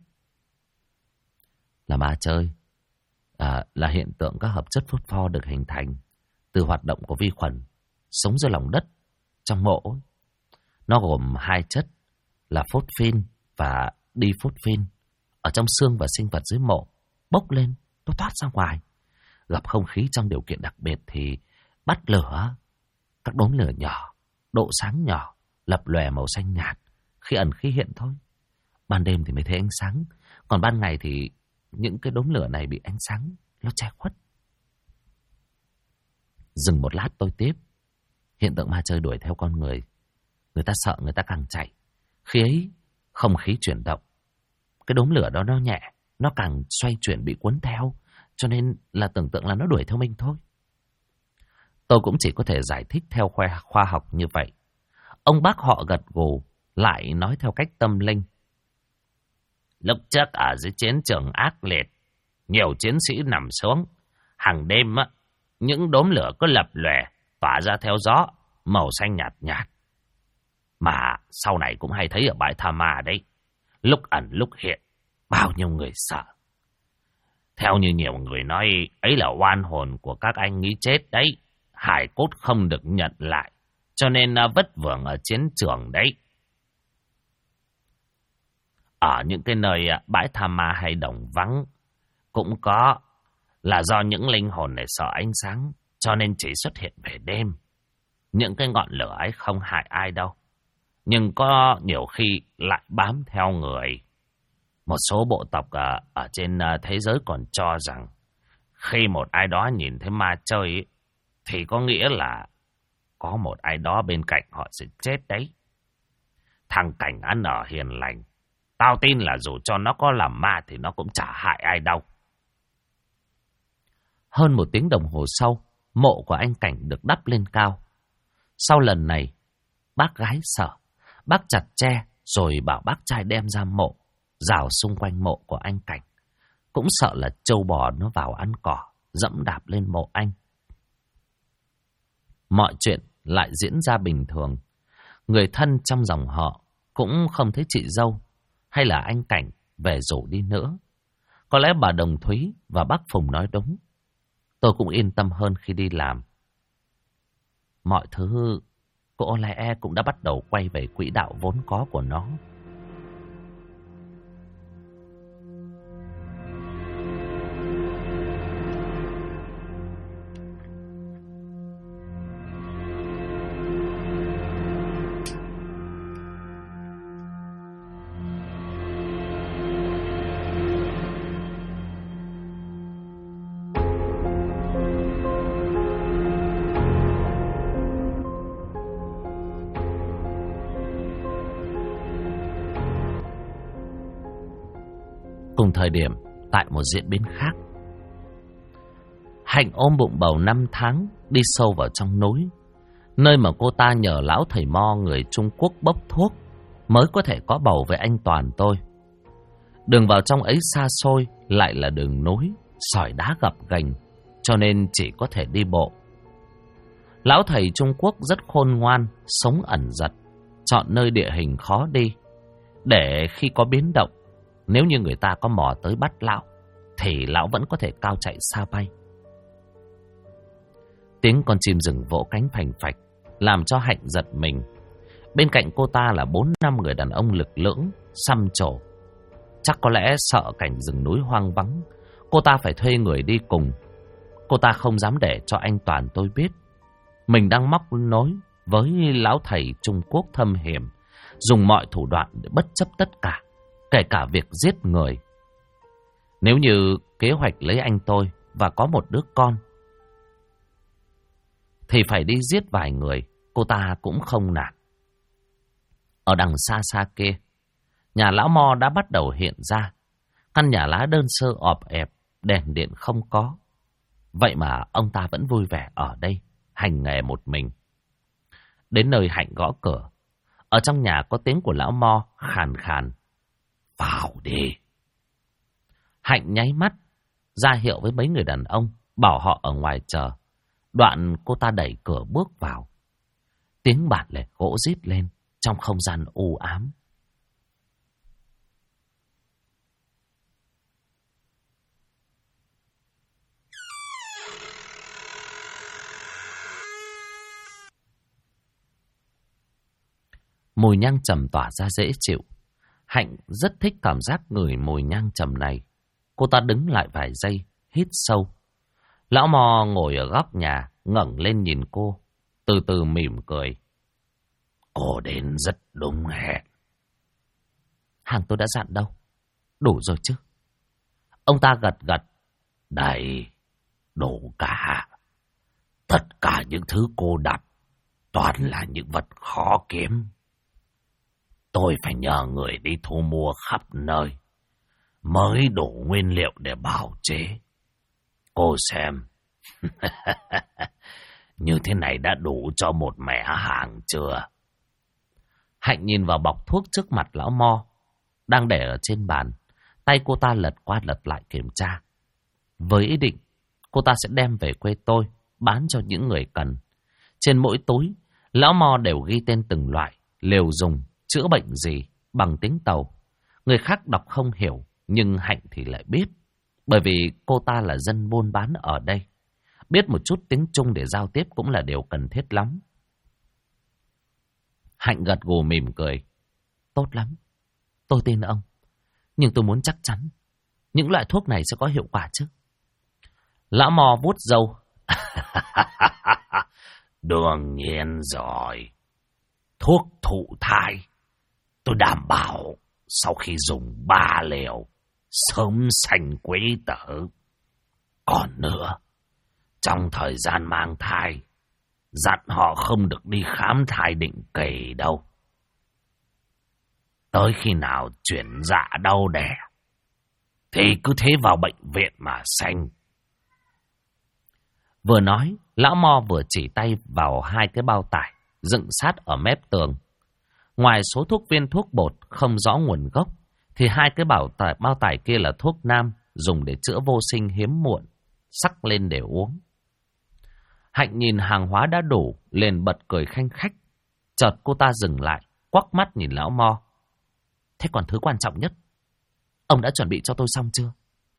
Là ma chơi, là hiện tượng các hợp chất phốt pho được hình thành từ hoạt động của vi khuẩn sống dưới lòng đất trong mộ. Nó gồm hai chất là phốt phin và diphosphin. Ở trong xương và sinh vật dưới mộ bốc lên, nó thoát ra ngoài, gặp không khí trong điều kiện đặc biệt thì bắt lửa. Các đốm lửa nhỏ, độ sáng nhỏ, lập lòe màu xanh nhạt, khi ẩn khi hiện thôi. Ban đêm thì mới thấy ánh sáng, còn ban ngày thì những cái đốm lửa này bị ánh sáng nó che khuất. Dừng một lát tôi tiếp. Hiện tượng ma chơi đuổi theo con người. Người ta sợ người ta càng chạy. Khi ấy không khí chuyển động, cái đốm lửa đó nó nhẹ, nó càng xoay chuyển bị cuốn theo, cho nên là tưởng tượng là nó đuổi theo mình thôi. Tôi cũng chỉ có thể giải thích theo khoa học như vậy. Ông bác họ gật gù, lại nói theo cách tâm linh. Lúc trước ở dưới chiến trường ác liệt, nhiều chiến sĩ nằm xuống. Hàng đêm á, những đốm lửa cứ lập lòe, tỏa ra theo gió, màu xanh nhạt nhạt. Mà sau này cũng hay thấy ở bãi Tha Ma đấy, lúc ẩn lúc hiện, bao nhiêu người sợ. Theo như nhiều người nói, ấy là oan hồn của các anh nghĩ chết đấy. Hải cốt không được nhận lại, cho nên vất vưởng ở chiến trường đấy. Ở những cái nơi bãi Tha Ma hay đồng vắng cũng có, là do những linh hồn này sợ ánh sáng, cho nên chỉ xuất hiện về đêm. Những cái ngọn lửa ấy không hại ai đâu, nhưng có nhiều khi lại bám theo người. Một số bộ tộc ở trên thế giới còn cho rằng khi một ai đó nhìn thấy ma chơi ấy, thì có nghĩa là có một ai đó bên cạnh họ sẽ chết đấy. Thằng Cảnh ăn ở hiền lành. Tao tin là dù cho nó có làm ma thì nó cũng chả hại ai đâu. Hơn 1 tiếng đồng hồ sau, mộ của anh Cảnh được đắp lên cao. Sau lần này, bác gái sợ. Bác chặt tre rồi bảo bác trai đem ra mộ, rào xung quanh mộ của anh Cảnh. Cũng sợ là trâu bò nó vào ăn cỏ, dẫm đạp lên mộ anh. Mọi chuyện lại diễn ra bình thường. Người thân trong dòng họ cũng không thấy chị dâu hay là anh Cảnh về rủ đi nữa. Có lẽ bà Đồng Thúy và bác Phùng nói đúng. Tôi cũng yên tâm hơn khi đi làm. Mọi thứ có lẽ cũng đã bắt đầu quay về quỹ đạo vốn có của nó. Cùng thời điểm, tại một diễn biến khác, Hạnh ôm bụng bầu 5 tháng đi sâu vào trong núi, nơi mà cô ta nhờ lão thầy mo người Trung Quốc bốc thuốc mới có thể có bầu với anh Toàn tôi. Đường vào trong ấy xa xôi, lại là đường núi, sỏi đá gập ghềnh, cho nên chỉ có thể đi bộ. Lão thầy Trung Quốc rất khôn ngoan, sống ẩn giật, chọn nơi địa hình khó đi, để khi có biến động, nếu như người ta có mò tới bắt lão, thì lão vẫn có thể cao chạy xa bay. Tiếng con chim rừng vỗ cánh phành phạch làm cho Hạnh giật mình. Bên cạnh cô ta là 4-5 người đàn ông lực lưỡng, xăm trổ. Chắc có lẽ sợ cảnh rừng núi hoang vắng, cô ta phải thuê người đi cùng. Cô ta không dám để cho anh Toàn tôi biết mình đang móc nối với lão thầy Trung Quốc thâm hiểm, dùng mọi thủ đoạn để bất chấp tất cả, kể cả việc giết người. Nếu như kế hoạch lấy anh tôi và có một đứa con, thì phải đi giết vài người, cô ta cũng không nản. Ở đằng xa xa kia, nhà lão Mo đã bắt đầu hiện ra. Căn nhà lá đơn sơ ọp ẹp, đèn điện không có. Vậy mà ông ta vẫn vui vẻ ở đây, hành nghề một mình. Đến nơi Hạnh gõ cửa. Ở trong nhà có tiếng của lão Mo khàn khàn. Vào đi. Hạnh nháy mắt, ra hiệu với mấy người đàn ông, bảo họ ở ngoài chờ. Đoạn cô ta đẩy cửa bước vào. Tiếng bạt lẹt gỗ rít lên trong không gian u ám. Mùi nhang trầm tỏa ra dễ chịu. Hạnh rất thích cảm giác ngửi mùi nhang trầm này. Cô ta đứng lại vài giây, hít sâu. Lão Mo ngồi ở góc nhà, ngẩng lên nhìn cô, từ từ mỉm cười. Cô đến rất đúng hẹn. Hàng tôi đã dặn đâu, đủ rồi chứ? Ông ta gật gật. Đây, đủ cả. Tất cả những thứ cô đặt toàn là những vật khó kiếm. Tôi phải nhờ người đi thu mua khắp nơi, mới đủ nguyên liệu để bào chế. Cô xem, như thế này đã đủ cho một mẻ hàng chưa? Hạnh nhìn vào bọc thuốc trước mặt lão Mo, đang để ở trên bàn. Tay cô ta lật qua lật lại kiểm tra. Với ý định, cô ta sẽ đem về quê tôi, bán cho những người cần. Trên mỗi túi, lão Mo đều ghi tên từng loại, liều dùng, chữa bệnh gì, bằng tiếng Tàu. Người khác đọc không hiểu, nhưng Hạnh thì lại biết. Bởi vì cô ta là dân buôn bán ở đây. Biết một chút tiếng Trung để giao tiếp cũng là điều cần thiết lắm. Hạnh gật gù mỉm cười. Tốt lắm, tôi tin ông. Nhưng tôi muốn chắc chắn những loại thuốc này sẽ có hiệu quả chứ? Lão Mò vuốt râu. Đương nhiên rồi. Thuốc thụ thai, tôi đảm bảo sau khi dùng 3 liều sớm sanh quý tử. Còn nữa, trong thời gian mang thai, dặn họ không được đi khám thai định kỳ đâu. Tới khi nào chuyển dạ đau đẻ, thì cứ thế vào bệnh viện mà sanh. Vừa nói, lão Mo vừa chỉ tay vào 2 cái bao tải dựng sát ở mép tường. Ngoài số thuốc viên thuốc bột không rõ nguồn gốc, thì 2 cái bao tải kia là thuốc nam dùng để chữa vô sinh hiếm muộn, sắc lên để uống. Hạnh nhìn hàng hóa đã đủ, liền bật cười khanh khách. Chợt cô ta dừng lại, quắc mắt nhìn lão Mo. Thế còn thứ quan trọng nhất, ông đã chuẩn bị cho tôi xong chưa?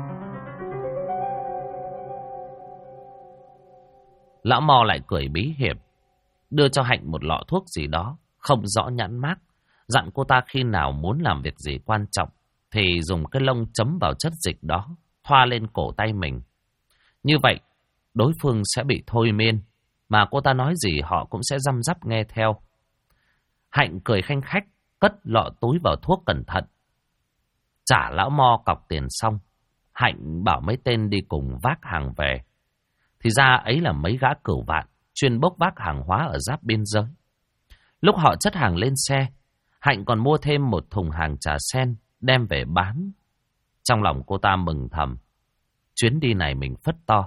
Lão Mo lại cười bí hiểm, đưa cho Hạnh một lọ thuốc gì đó, không rõ nhãn mác, dặn cô ta khi nào muốn làm việc gì quan trọng, thì dùng cái lông chấm vào chất dịch đó, thoa lên cổ tay mình. Như vậy, đối phương sẽ bị thôi miên, mà cô ta nói gì họ cũng sẽ răm rắp nghe theo. Hạnh cười khanh khách, cất lọ túi vào thuốc cẩn thận. Trả lão Mo cọc tiền xong, Hạnh bảo mấy tên đi cùng vác hàng về. Thì ra ấy là mấy gã cửu vạn, chuyên bốc vác hàng hóa ở giáp biên giới. Lúc họ chất hàng lên xe, Hạnh còn mua thêm một thùng hàng trà sen đem về bán. Trong lòng cô ta mừng thầm, chuyến đi này mình phất to.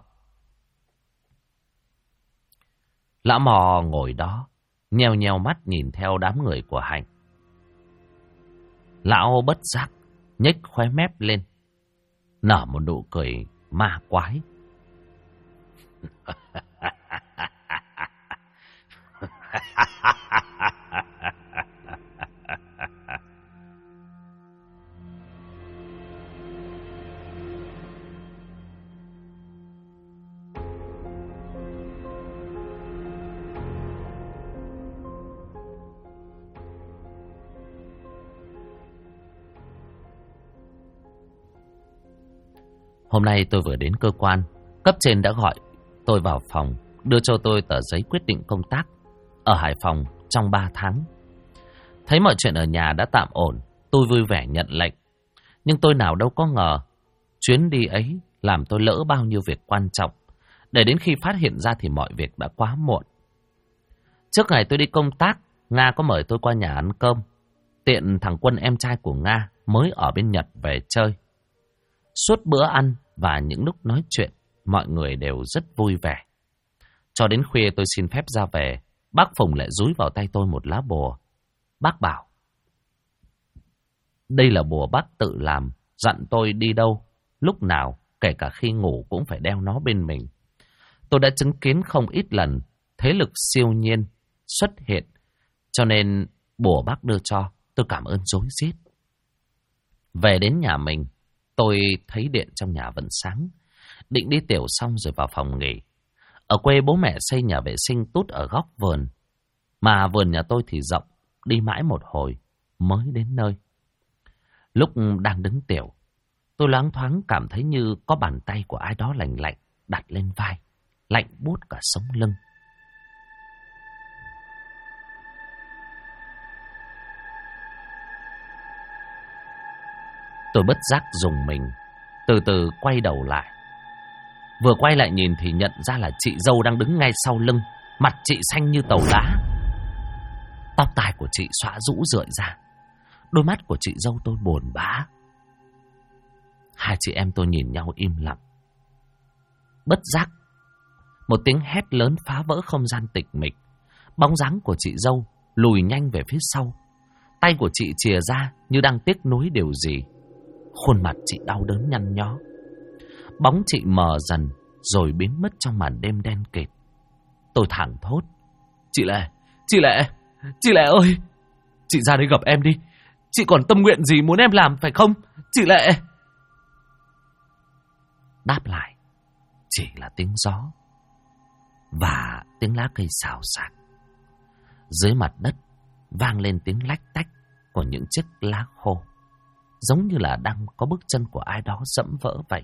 Lão Mò ngồi đó, nheo nheo mắt nhìn theo đám người của Hạnh. Lão bất giác, nhếch khóe mép lên, nở một nụ cười ma quái. Hôm nay tôi vừa đến cơ quan, cấp trên đã gọi tôi vào phòng, đưa cho tôi tờ giấy quyết định công tác ở Hải Phòng trong 3 tháng. Thấy mọi chuyện ở nhà đã tạm ổn, tôi vui vẻ nhận lệnh. Nhưng tôi nào đâu có ngờ, chuyến đi ấy làm tôi lỡ bao nhiêu việc quan trọng. Để đến khi phát hiện ra thì mọi việc đã quá muộn. Trước ngày tôi đi công tác, Nga có mời tôi qua nhà ăn cơm. Tiện thằng Quân em trai của Nga mới ở bên Nhật về chơi. Suốt bữa ăn và những lúc nói chuyện, mọi người đều rất vui vẻ. Cho đến khuya tôi xin phép ra về, bác Phùng lại dúi vào tay tôi một lá bùa. Bác bảo, đây là bùa bác tự làm, dặn tôi đi đâu, lúc nào, kể cả khi ngủ cũng phải đeo nó bên mình. Tôi đã chứng kiến không ít lần thế lực siêu nhiên xuất hiện, cho nên bùa bác đưa cho, tôi cảm ơn rối rít. Về đến nhà mình, tôi thấy điện trong nhà vẫn sáng, định đi tiểu xong rồi vào phòng nghỉ. Ở quê bố mẹ xây nhà vệ sinh tút ở góc vườn, mà vườn nhà tôi thì rộng, đi mãi một hồi mới đến nơi. Lúc đang đứng tiểu, tôi loáng thoáng cảm thấy như có bàn tay của ai đó lạnh lạnh đặt lên vai, lạnh buốt cả sống lưng. Tôi bất giác rùng mình, từ từ quay đầu lại. Vừa quay lại nhìn thì nhận ra là chị dâu đang đứng ngay sau lưng, mặt chị xanh như tàu lá. Tóc tai của chị xõa rũ rượi ra, đôi mắt của chị dâu tôi buồn bã. Hai chị em tôi nhìn nhau im lặng. Bất giác, một tiếng hét lớn phá vỡ không gian tịch mịch. Bóng dáng của chị dâu lùi nhanh về phía sau, tay của chị chìa ra như đang tiếc nuối điều gì. Khuôn mặt chị đau đớn nhăn nhó. Bóng chị mờ dần rồi biến mất trong màn đêm đen kịt. Tôi thảng thốt, Chị Lệ ơi, chị ra đây gặp em đi. Chị còn tâm nguyện gì muốn em làm phải không, chị Lệ? Đáp lại chỉ là tiếng gió và tiếng lá cây xào xạc. Dưới mặt đất vang lên tiếng lách tách của những chiếc lá khô, giống như là đang có bước chân của ai đó dẫm vỡ vậy.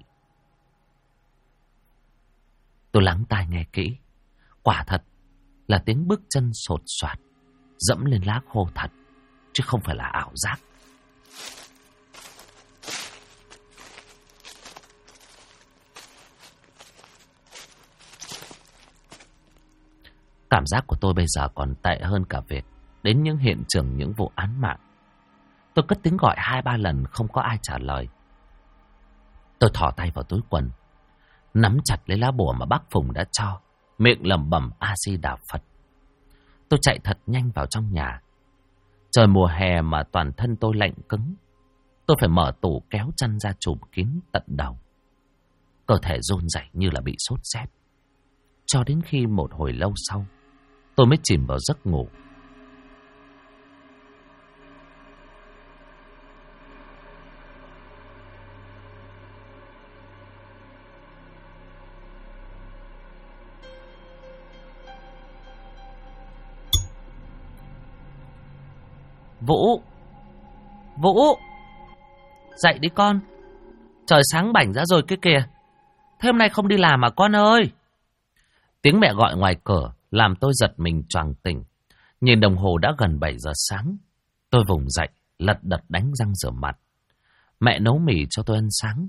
Tôi lắng tai nghe kỹ, quả thật là tiếng bước chân sột soạt dẫm lên lá khô thật, chứ không phải là ảo giác. Cảm giác của tôi bây giờ còn tệ hơn cả việc đến những hiện trường những vụ án mạng. Tôi cất tiếng gọi 2-3 lần không có ai trả lời. Tôi thò tay vào túi quần, nắm chặt lấy lá bùa mà bác Phùng đã cho, miệng lẩm bẩm A Di Đà Phật. Tôi chạy thật nhanh vào trong nhà. Trời mùa hè mà toàn thân tôi lạnh cứng. Tôi phải mở tủ kéo chăn ra trùm kín tận đầu. Cơ thể run rẩy như là bị sốt rét. Cho đến khi một hồi lâu sau, tôi mới chìm vào giấc ngủ. Vũ! Vũ! Dậy đi con. Trời sáng bảnh ra rồi kia kìa. Thế hôm nay không đi làm à con ơi? Tiếng mẹ gọi ngoài cửa làm tôi giật mình choàng tỉnh. Nhìn đồng hồ đã gần 7 giờ sáng. Tôi vùng dậy, lật đật đánh răng rửa mặt. Mẹ nấu mì cho tôi ăn sáng.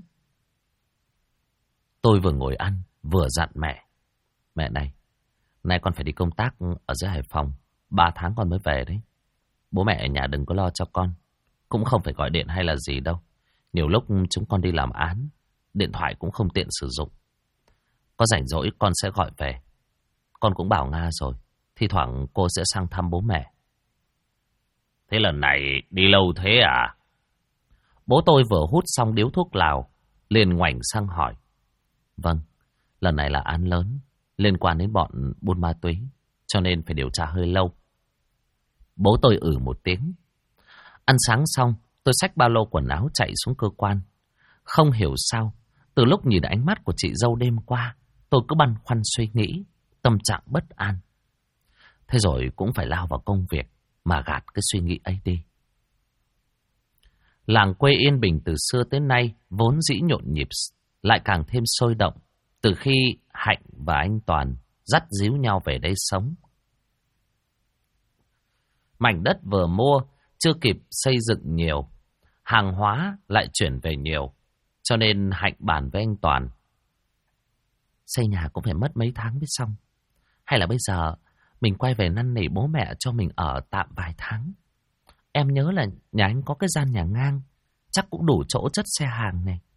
Tôi vừa ngồi ăn, vừa dặn mẹ. Mẹ này, nay con phải đi công tác ở dưới Hải Phòng. 3 tháng con mới về đấy. Bố mẹ ở nhà đừng có lo cho con. Cũng không phải gọi điện hay là gì đâu. Nhiều lúc chúng con đi làm án, điện thoại cũng không tiện sử dụng. Có rảnh rỗi con sẽ gọi về. Con cũng bảo Nga rồi, thi thoảng cô sẽ sang thăm bố mẹ. Thế lần này đi lâu thế à? Bố tôi vừa hút xong điếu thuốc lào, liền ngoảnh sang hỏi. Vâng, lần này là án lớn, liên quan đến bọn buôn ma túy, cho nên phải điều tra hơi lâu. Bố tôi một tiếng. Ăn sáng xong, tôi xách ba lô quần áo chạy xuống cơ quan. Không hiểu sao, từ lúc nhìn ánh mắt của chị dâu đêm qua, tôi cứ băn khoăn suy nghĩ, tâm trạng bất an. Thế rồi cũng phải lao vào công việc mà gạt cái suy nghĩ ấy đi. Làng quê yên bình từ xưa tới nay vốn dĩ nhộn nhịp, lại càng thêm sôi động từ khi Hạnh và anh Toàn dắt díu nhau về đây sống. Mảnh đất vừa mua chưa kịp xây dựng nhiều, hàng hóa lại chuyển về nhiều, cho nên Hạnh bàn với anh Toàn. Xây nhà cũng phải mất mấy tháng mới xong. Hay là bây giờ mình quay về năn nỉ bố mẹ cho mình ở tạm vài tháng. Em nhớ là nhà anh có cái gian nhà ngang, chắc cũng đủ chỗ chất xe hàng này.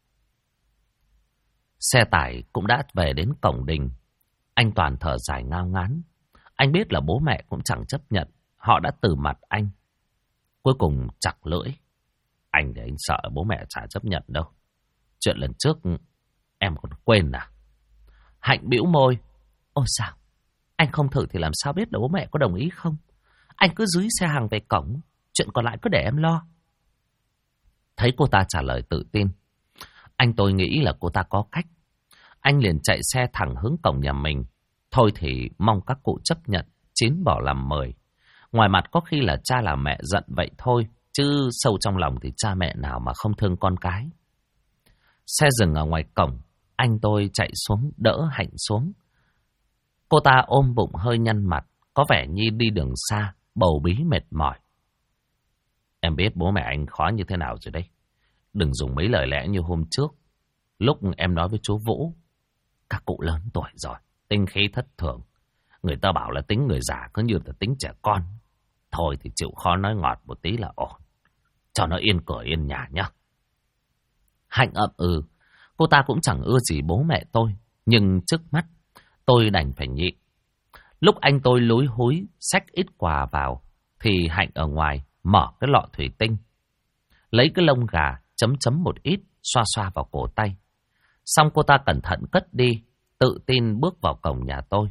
Xe tải cũng đã về đến cổng đình. Anh Toàn thở dài ngao ngán. Anh biết là bố mẹ cũng chẳng chấp nhận. Họ đã từ mặt anh. Cuối cùng chặt lưỡi. Anh để anh sợ bố mẹ chả chấp nhận đâu. Chuyện lần trước em còn quên à? Hạnh bĩu môi. Ôi sao? Anh không thử thì làm sao biết là bố mẹ có đồng ý không? Anh cứ dúi xe hàng về cổng. Chuyện còn lại cứ để em lo. Thấy cô ta trả lời tự tin, anh tôi nghĩ là cô ta có cách. Anh liền chạy xe thẳng hướng cổng nhà mình. Thôi thì mong các cụ chấp nhận, 9 bỏ làm 10. Ngoài mặt có khi là cha là mẹ giận vậy thôi, chứ sâu trong lòng thì cha mẹ nào mà không thương con cái. Xe dừng ở ngoài cổng, anh tôi chạy xuống đỡ Hạnh xuống. Cô ta ôm bụng hơi nhăn mặt, có vẻ như đi đường xa, bầu bí mệt mỏi. Em biết bố mẹ anh khó như thế nào rồi đấy. Đừng dùng mấy lời lẽ như hôm trước. Lúc em nói với chú Vũ, các cụ lớn tuổi rồi, tinh khí thất thường. Người ta bảo là tính người già cứ như là tính trẻ con. Thôi thì chịu khó nói ngọt một tí là ổn. Cho nó yên cửa yên nhà nhá. Hạnh ậm ừ. Cô ta cũng chẳng ưa gì bố mẹ tôi. Nhưng trước mắt tôi đành phải nhịn. Lúc anh tôi lúi húi xách ít quà vào, thì Hạnh ở ngoài mở cái lọ thủy tinh, lấy cái lông gà chấm chấm một ít, xoa xoa vào cổ tay. Xong cô ta cẩn thận cất đi, tự tin bước vào cổng nhà tôi.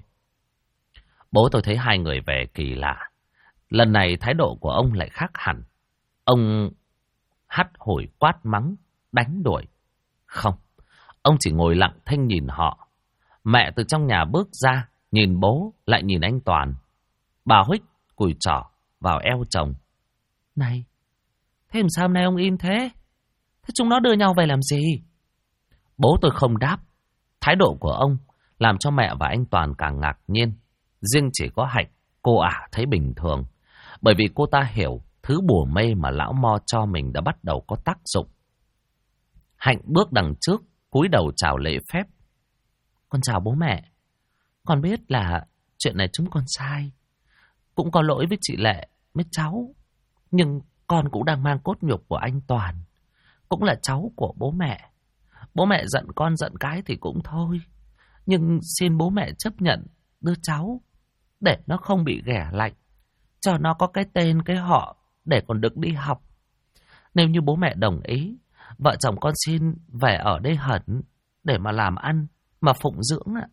Bố tôi thấy hai người về kỳ lạ. Lần này thái độ của ông lại khác hẳn. Ông hắt hủi quát mắng, đánh đuổi. Không, ông chỉ ngồi lặng thinh nhìn họ. Mẹ từ trong nhà bước ra, nhìn bố, lại nhìn anh Toàn. Bà Huých cùi trỏ vào eo chồng. Này, thế làm sao hôm nay ông im thế? Thế chúng nó đưa nhau về làm gì? Bố tôi không đáp. Thái độ của ông làm cho mẹ và anh Toàn càng ngạc nhiên. Riêng chỉ có Hạnh, cô ả thấy bình thường. Bởi vì cô ta hiểu thứ bùa mê mà lão Mo cho mình đã bắt đầu có tác dụng. Hạnh bước đằng trước, cúi đầu chào lễ phép. Con chào bố mẹ. Con biết là chuyện này chúng con sai. Cũng có lỗi với chị Lệ, với cháu. Nhưng con cũng đang mang cốt nhục của anh Toàn. Cũng là cháu của bố mẹ. Bố mẹ giận con giận cái thì cũng thôi. Nhưng xin bố mẹ chấp nhận đứa cháu để nó không bị ghẻ lạnh. Cho nó có cái tên, cái họ để còn được đi học. Nếu như bố mẹ đồng ý, vợ chồng con xin về ở đây hẳn để mà làm ăn, mà phụng dưỡng ạ.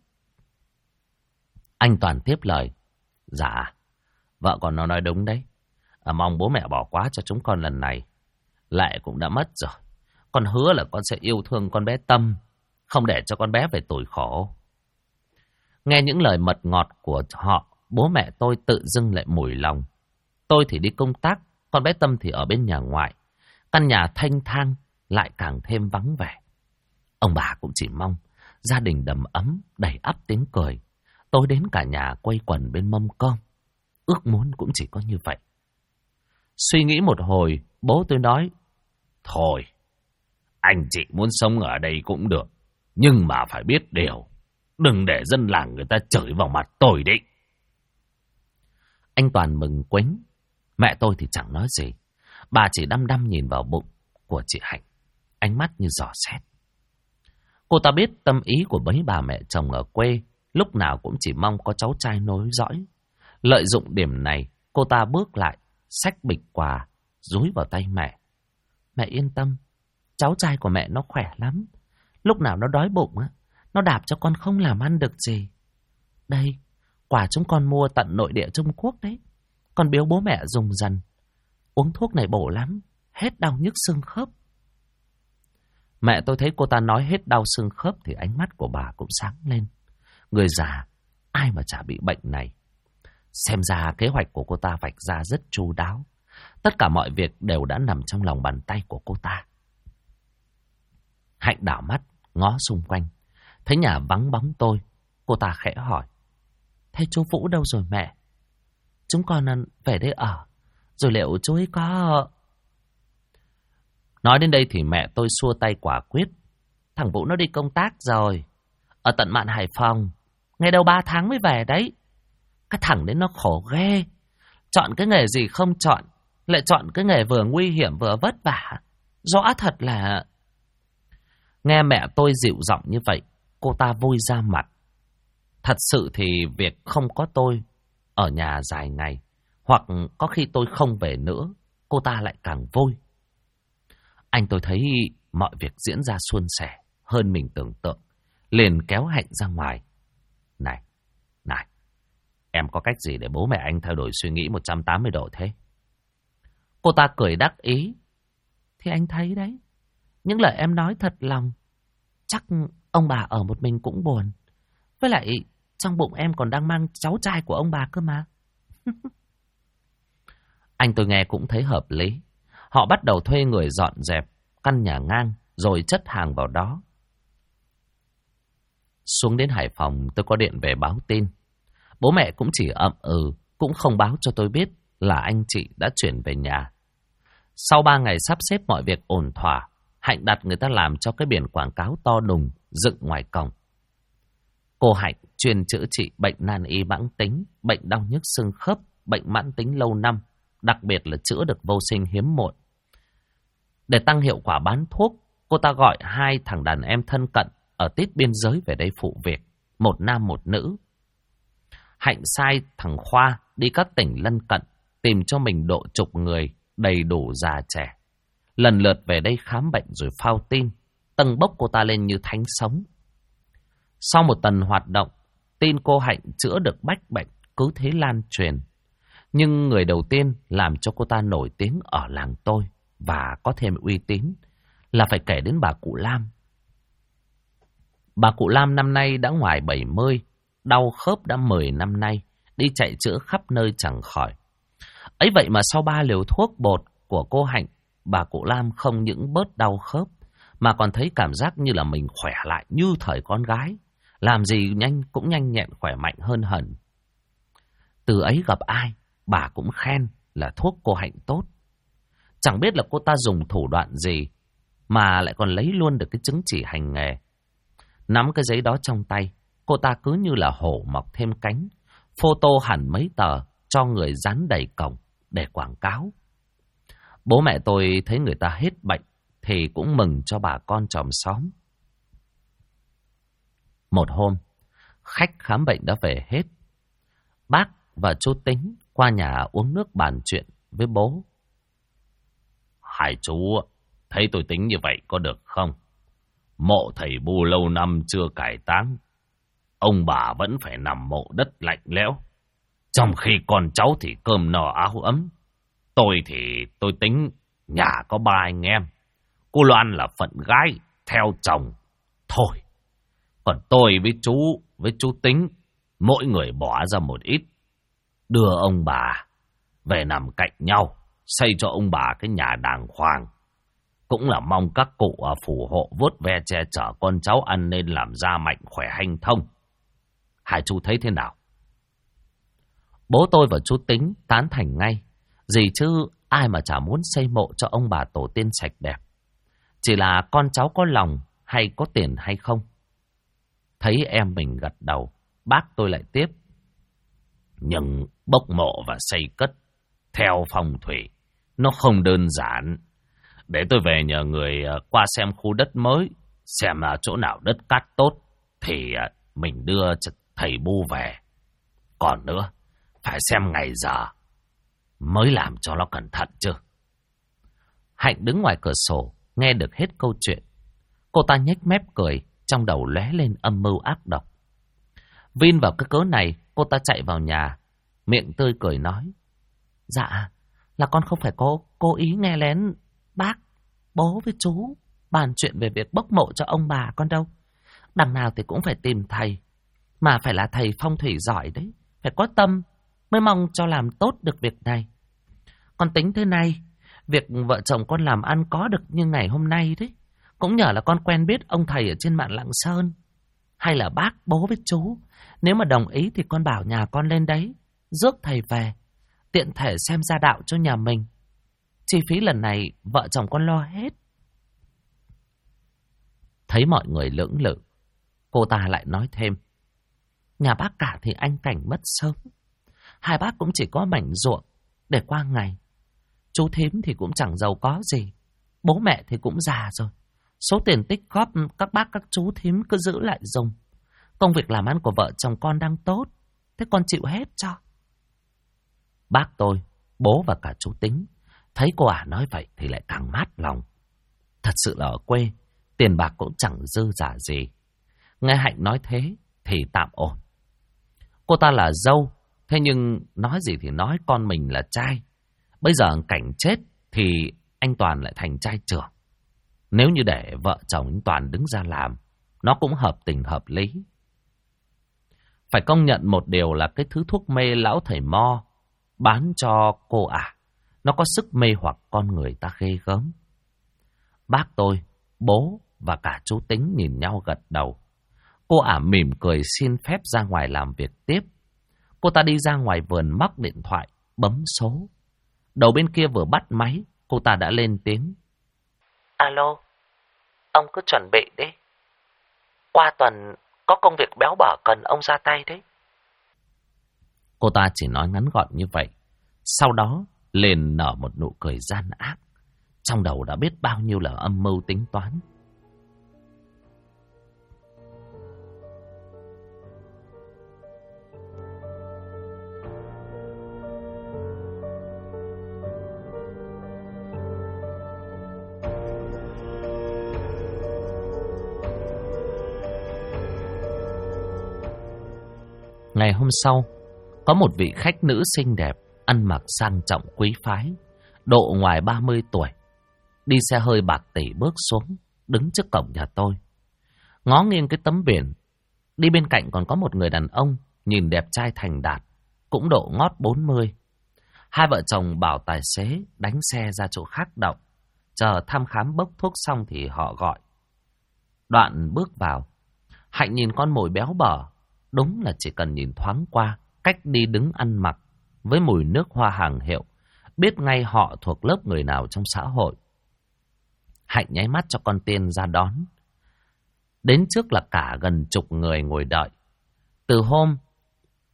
Anh Toàn tiếp lời. Dạ, vợ con nó nói đúng đấy. Mong bố mẹ bỏ quá cho chúng con lần này. Lệ cũng đã mất rồi. Con hứa là con sẽ yêu thương con bé Tâm, không để cho con bé phải tủi khổ. Nghe những lời mật ngọt của họ, bố mẹ tôi tự dưng lại mủi lòng. Tôi thì đi công tác, con bé Tâm thì ở bên nhà ngoại. Căn nhà thanh thang lại càng thêm vắng vẻ. Ông bà cũng chỉ mong gia đình đầm ấm, đầy ắp tiếng cười. Tối đến cả nhà quây quần bên mâm cơm. Ước muốn cũng chỉ có như vậy. Suy nghĩ một hồi, bố tôi nói: Thôi, anh chị muốn sống ở đây cũng được. Nhưng mà phải biết điều. Đừng để dân làng người ta chửi vào mặt tôi đấy. Anh Toàn mừng quính. Mẹ tôi thì chẳng nói gì. Bà chỉ đăm đăm nhìn vào bụng của chị Hạnh, ánh mắt như giò xét. Cô ta biết tâm ý của mấy bà mẹ chồng ở quê, lúc nào cũng chỉ mong có cháu trai nối dõi. Lợi dụng điểm này, cô ta bước lại, xách bịch quà, dúi vào tay mẹ. Mẹ yên tâm, cháu trai của mẹ nó khỏe lắm. Lúc nào nó đói bụng á, nó đạp cho con không làm ăn được gì. Đây, quà chúng con mua tận nội địa Trung Quốc đấy. Con biếu bố mẹ dùng dần. Uống thuốc này bổ lắm, hết đau nhức xương khớp. Mẹ tôi thấy cô ta nói hết đau xương khớp thì ánh mắt của bà cũng sáng lên. Người già, ai mà chả bị bệnh này. Xem ra kế hoạch của cô ta vạch ra rất chu đáo. Tất cả mọi việc đều đã nằm trong lòng bàn tay của cô ta. Hạnh đảo mắt, ngó xung quanh. Thấy nhà vắng bóng tôi, cô ta khẽ hỏi: Thế chú Vũ đâu rồi mẹ? Chúng con về đây ở, rồi liệu chú ấy có... Nói đến đây thì mẹ tôi xua tay quả quyết. Thằng Vũ nó đi công tác rồi, ở tận mạn Hải Phòng. Ngày đầu 3 tháng mới về đấy. Cái thằng đấy nó khổ ghê. Chọn cái nghề gì không chọn, lại chọn cái nghề vừa nguy hiểm vừa vất vả. Rõ thật là... Nghe mẹ tôi dịu giọng như vậy, cô ta vui ra mặt. Thật sự thì việc không có tôi ở nhà dài ngày, hoặc có khi tôi không về nữa, cô ta lại càng vui. Anh tôi thấy mọi việc diễn ra suôn sẻ hơn mình tưởng tượng, liền kéo Hạnh ra ngoài. Này, em có cách gì để bố mẹ anh thay đổi suy nghĩ 180 độ thế? Cô ta cười đắc ý. Thì anh thấy đấy, những lời em nói thật lòng. Chắc ông bà ở một mình cũng buồn. Với lại trong bụng em còn đang mang cháu trai của ông bà cơ mà. Anh tôi nghe cũng thấy hợp lý. Họ bắt đầu thuê người dọn dẹp căn nhà ngang, rồi chất hàng vào đó. Xuống đến Hải Phòng, tôi có điện về báo tin. Bố mẹ cũng chỉ ậm ừ, cũng không báo cho tôi biết là anh chị đã chuyển về nhà. Sau 3 ngày sắp xếp mọi việc ổn thỏa, Hạnh đặt người ta làm cho cái biển quảng cáo to đùng dựng ngoài cổng. Cô Hạnh chuyên chữa trị bệnh nan y mãn tính, bệnh đau nhức xương khớp, bệnh mãn tính lâu năm, đặc biệt là chữa được vô sinh hiếm muộn. Để tăng hiệu quả bán thuốc, cô ta gọi 2 thằng đàn em thân cận ở tít biên giới về đây phụ việc, 1 nam 1 nữ. Hạnh sai thằng Khoa đi các tỉnh lân cận, tìm cho mình độ chục người đầy đủ già trẻ. Lần lượt về đây khám bệnh rồi phao tin, tâng bốc cô ta lên như thánh sống. Sau một tuần hoạt động, tin cô Hạnh chữa được bách bệnh cứ thế lan truyền. Nhưng người đầu tiên làm cho cô ta nổi tiếng ở làng tôi và có thêm uy tín là phải kể đến bà cụ Lam. Bà cụ Lam năm nay đã ngoài 70, đau khớp đã 10 năm nay, đi chạy chữa khắp nơi chẳng khỏi. Ấy vậy mà sau 3 liều thuốc bột của cô Hạnh, bà cụ Lam không những bớt đau khớp mà còn thấy cảm giác như là mình khỏe lại như thời con gái, làm gì cũng nhanh nhẹn khỏe mạnh hơn hẳn. Từ ấy gặp ai, bà cũng khen là thuốc cô Hạnh tốt. Chẳng biết là cô ta dùng thủ đoạn gì mà lại còn lấy luôn được cái chứng chỉ hành nghề. Nắm cái giấy đó trong tay, cô ta cứ như là hổ mọc thêm cánh, photo hẳn mấy tờ cho người dán đầy cổng để quảng cáo. Bố mẹ tôi thấy người ta hết bệnh thì cũng mừng cho bà con chòm xóm. Một hôm, khách khám bệnh đã về hết. Bác và chú Tính qua nhà uống nước bàn chuyện với bố. Hai chú thấy tôi tính như vậy có được không? Mộ thầy Bu lâu năm chưa cải táng, ông bà vẫn phải nằm mộ đất lạnh lẽo, trong khi con cháu thì cơm no áo ấm. Tôi thì tôi tính nhà có 3 anh em, cô Loan là phận gái theo chồng thôi, còn tôi với chú Tính mỗi người bỏ ra một ít, đưa ông bà về nằm cạnh nhau, xây cho ông bà cái nhà đàng hoàng. Cũng là mong các cụ phù hộ vuốt ve che chở con cháu ăn nên làm ra mạnh khỏe hanh thông. Hai chú thấy thế nào? Bố tôi và chú Tính tán thành ngay. Gì chứ ai mà chả muốn xây mộ cho ông bà tổ tiên sạch đẹp. Chỉ là con cháu có lòng hay có tiền hay không. Thấy em mình gật đầu, bác tôi lại tiếp. Nhưng bốc mộ và xây cất theo phong thủy nó không đơn giản. Để tôi về nhờ người qua xem khu đất mới, xem chỗ nào đất cát tốt thì mình đưa thầy Bu về. Còn nữa, phải xem ngày giờ mới làm cho nó cẩn thận chứ. Hạnh đứng ngoài cửa sổ, nghe được hết câu chuyện. Cô ta nhếch mép cười, trong đầu lóe lên âm mưu ác độc. Vin vào cái cớ này, cô ta chạy vào nhà, miệng tươi cười nói. Dạ, là con không phải cố ý nghe lén bác, bố với chú bàn chuyện về việc bốc mộ cho ông bà con đâu. Đằng nào thì cũng phải tìm thầy, mà phải là thầy phong thủy giỏi đấy, phải có tâm mới mong cho làm tốt được việc này. Con tính thế này, việc vợ chồng con làm ăn có được như ngày hôm nay đấy, cũng nhờ là con quen biết ông thầy ở trên mạng Lạng Sơn. Hay là bác, bố với chú, nếu mà đồng ý thì con bảo nhà con lên đấy, rước thầy về, tiện thể xem gia đạo cho nhà mình. Chi phí lần này vợ chồng con lo hết. Thấy mọi người lưỡng lự, cô ta lại nói thêm. Nhà bác cả thì anh Cảnh mất sớm, hai bác cũng chỉ có mảnh ruộng để qua ngày. Chú thím thì cũng chẳng giàu có gì, bố mẹ thì cũng già rồi. Số tiền tích góp các bác các chú thím cứ giữ lại dùng. Công việc làm ăn của vợ chồng con đang tốt, thế con chịu hết cho. Bác tôi, bố và cả chú Tính thấy cô ả nói vậy thì lại càng mát lòng. Thật sự là ở quê, tiền bạc cũng chẳng dư giả gì. Nghe Hạnh nói thế thì tạm ổn. Cô ta là dâu, thế nhưng nói gì thì nói, con mình là trai. Bây giờ Cảnh chết thì anh Toàn lại thành trai trưởng. Nếu như để vợ chồng anh Toàn đứng ra làm, nó cũng hợp tình hợp lý. Phải công nhận một điều là cái thứ thuốc mê lão thầy Mo bán cho cô ả, nó có sức mê hoặc con người ta ghê gớm. Bác tôi, bố và cả chú Tính nhìn nhau gật đầu. Cô ả mỉm cười xin phép ra ngoài làm việc tiếp. Cô ta đi ra ngoài vườn móc điện thoại, bấm số. Đầu bên kia vừa bắt máy, cô ta đã lên tiếng. Alo, ông cứ chuẩn bị đi. Qua tuần có công việc béo bở cần ông ra tay đấy. Cô ta chỉ nói ngắn gọn như vậy. Sau đó liền nở một nụ cười gian ác. Trong đầu đã biết bao nhiêu là âm mưu tính toán. Ngày hôm sau, có một vị khách nữ xinh đẹp, ăn mặc sang trọng quý phái, độ ngoài 30 tuổi, đi xe hơi bạc tỷ bước xuống, đứng trước cổng nhà tôi. Ngó nghiêng cái tấm biển, đi bên cạnh còn có một người đàn ông, nhìn đẹp trai thành đạt, cũng độ ngót 40. Hai vợ chồng bảo tài xế đánh xe ra chỗ khác đậu, chờ thăm khám bốc thuốc xong thì họ gọi. Đoạn bước vào, Hạnh nhìn con mồi béo bở, đúng là chỉ cần nhìn thoáng qua, cách đi đứng ăn mặc, với mùi nước hoa hàng hiệu, biết ngay họ thuộc lớp người nào trong xã hội. Hạnh nháy mắt cho con tiên ra đón. Đến trước là cả gần chục người ngồi đợi. Từ hôm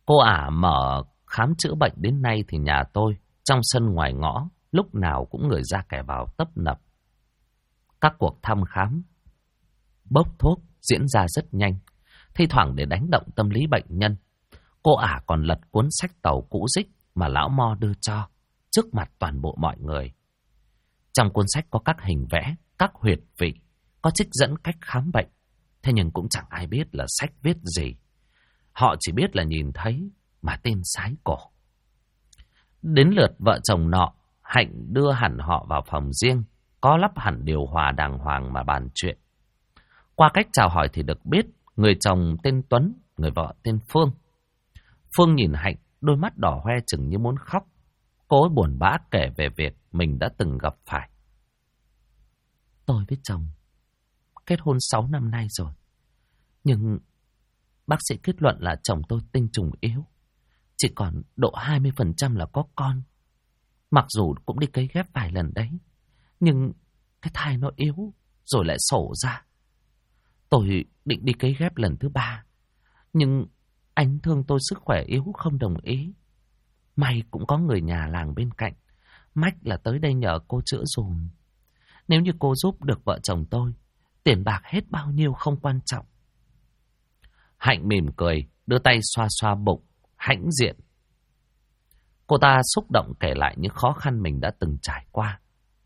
Cô ả mở khám chữa bệnh đến nay thì nhà tôi, trong sân ngoài ngõ, lúc nào cũng người ra kẻ vào tấp nập. Các cuộc thăm khám, bốc thuốc diễn ra rất nhanh, thi thoảng để đánh động tâm lý bệnh nhân. Cô ả còn lật cuốn sách tàu cũ rích mà lão Mo đưa cho, trước mặt toàn bộ mọi người. Trong cuốn sách có các hình vẽ, các huyệt vị, có trích dẫn cách khám bệnh. Thế nhưng cũng chẳng ai biết là sách viết gì. Họ chỉ biết là nhìn thấy mà tên sái cổ. Đến lượt vợ chồng nọ, Hạnh đưa hẳn họ vào phòng riêng, có lắp hẳn điều hòa đàng hoàng mà bàn chuyện. Qua cách chào hỏi thì được biết, người chồng tên Tuấn, người vợ tên Phương. Phương nhìn Hạnh, đôi mắt đỏ hoe chừng như muốn khóc. Cô ấy buồn bã kể về việc mình đã từng gặp phải. Tôi với chồng kết hôn 6 năm nay rồi. Nhưng bác sĩ kết luận là chồng tôi tinh trùng yếu. Chỉ còn độ 20% là có con. Mặc dù cũng đi cấy ghép vài lần đấy, nhưng cái thai nó yếu rồi lại sổ ra. Tôi định đi cấy ghép lần thứ 3, nhưng anh thương tôi sức khỏe yếu không đồng ý. May cũng có người nhà làng bên cạnh, mách là tới đây nhờ cô chữa dùm. Nếu như cô giúp được vợ chồng tôi, tiền bạc hết bao nhiêu không quan trọng. Hạnh mỉm cười, đưa tay xoa xoa bụng, hãnh diện. Cô ta xúc động kể lại những khó khăn mình đã từng trải qua.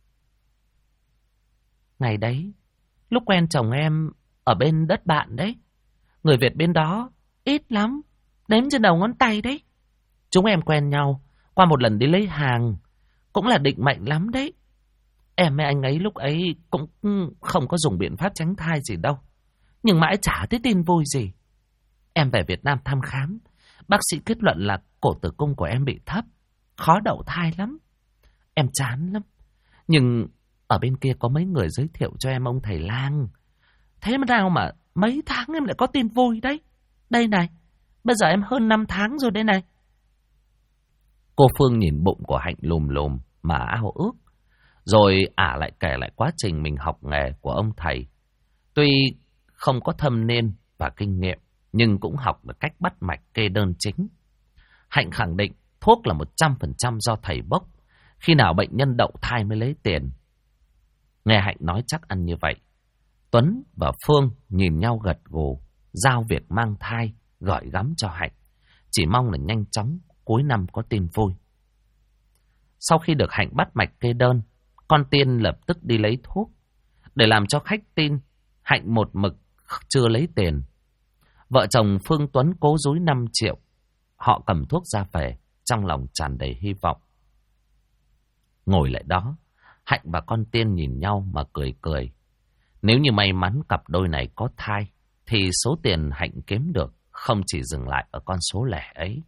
Ngày đấy, lúc quen chồng em ở bên đất bạn đấy, người Việt bên đó ít lắm, đếm trên đầu ngón tay đấy. Chúng em quen nhau qua một lần đi lấy hàng, cũng là định mệnh lắm đấy. Em với anh ấy lúc ấy cũng không có dùng biện pháp tránh thai gì đâu, nhưng mãi chả thấy tin vui gì. Em về Việt Nam thăm khám, bác sĩ kết luận là cổ tử cung của em bị thấp, khó đậu thai lắm. Em chán lắm, nhưng ở bên kia có mấy người giới thiệu cho em ông thầy lang. Thế mà nào mà mấy tháng em lại có tin vui đấy. Đây này, bây giờ em hơn 5 tháng rồi đây này. Cô Phương nhìn bụng của Hạnh lùm lùm mà ao ước. Rồi ả lại kể lại quá trình mình học nghề của ông thầy. Tuy không có thâm niên và kinh nghiệm, nhưng cũng học được cách bắt mạch kê đơn chính. Hạnh khẳng định thuốc là 100% do thầy bốc. Khi nào bệnh nhân đậu thai mới lấy tiền. Nghe Hạnh nói chắc ăn như vậy, Tuấn và Phương nhìn nhau gật gù, giao việc mang thai gửi gắm cho Hạnh, chỉ mong là nhanh chóng cuối năm có tin vui. Sau khi được Hạnh bắt mạch kê đơn, con Tiên lập tức đi lấy thuốc. Để làm cho khách tin, Hạnh một mực chưa lấy tiền. Vợ chồng Phương Tuấn cố dúi 5 triệu. Họ cầm thuốc ra về, trong lòng tràn đầy hy vọng. Ngồi lại đó, Hạnh và con Tiên nhìn nhau mà cười cười. Nếu như may mắn cặp đôi này có thai, thì số tiền Hạnh kiếm được không chỉ dừng lại ở con số lẻ ấy.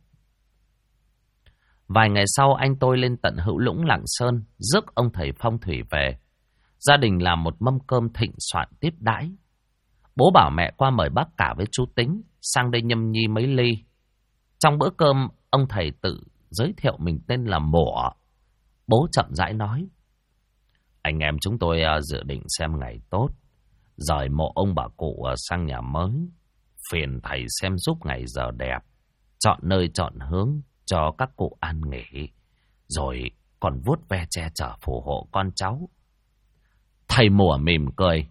Vài ngày sau, anh tôi lên tận Hữu Lũng Lạng Sơn rước ông thầy phong thủy về. Gia đình làm một mâm cơm thịnh soạn tiếp đãi. Bố bảo mẹ qua mời bác cả với chú Tính sang đây nhâm nhi mấy ly. Trong bữa cơm, ông thầy tự giới thiệu mình tên là Mủa. Bố chậm rãi nói: Anh em chúng tôi dự định xem ngày tốt, rời mộ ông bà cụ sang nhà mới. Phiền thầy xem giúp ngày giờ đẹp, chọn nơi chọn hướng cho các cụ an nghỉ, rồi còn vuốt ve che chở phù hộ con cháu. Thầy Mùa mỉm cười.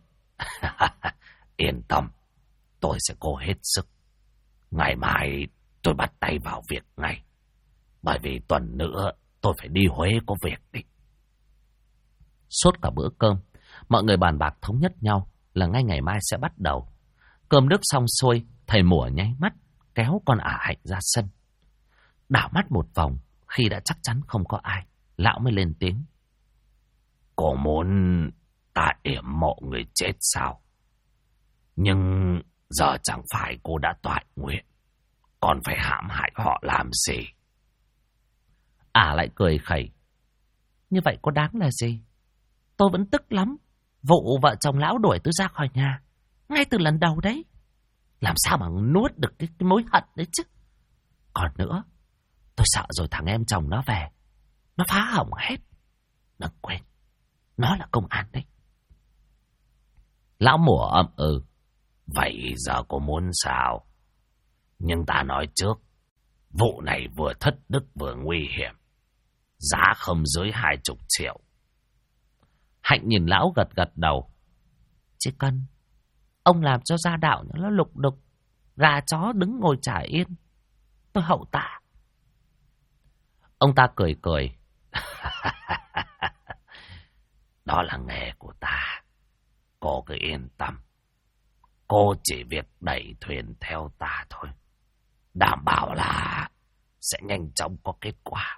Yên tâm, tôi sẽ cố hết sức. Ngày mai tôi bắt tay vào việc ngay, bởi vì tuần nữa tôi phải đi Huế có việc đi. Suốt cả bữa cơm, mọi người bàn bạc thống nhất nhau là ngay ngày mai sẽ bắt đầu. Cơm nước xong xuôi, thầy Mùa nháy mắt kéo con ả Hạnh ra sân. Đảo mắt một vòng, khi đã chắc chắn không có ai, lão mới lên tiếng: Cô muốn ta yểm mộ người chết sao? Nhưng giờ chẳng phải cô đã toại nguyện, còn phải hãm hại họ làm gì? Ả lại cười khẩy: Như vậy có đáng là gì? Tôi vẫn tức lắm. Vụ vợ chồng lão đuổi tôi ra khỏi nhà ngay từ lần đầu đấy. Làm sao mà nuốt được cái mối hận đấy chứ? Còn nữa, tôi sợ rồi thằng em chồng nó về, nó phá hỏng hết. Đừng quên, nó là công an đấy. Lão Mùa ậm ừ: Vậy giờ cô muốn sao? Nhưng ta nói trước, Vụ này vừa thất đức vừa nguy hiểm. Giá không dưới 20 triệu. Hạnh nhìn lão gật gật đầu. Chỉ cần ông làm cho gia đạo nó lục đục, gà chó đứng ngồi chả yên, tôi hậu tạ. Ông ta cười cười. Đó là nghề của ta. Cô cứ yên tâm. Cô chỉ việc đẩy thuyền theo ta thôi. Đảm bảo là sẽ nhanh chóng có kết quả.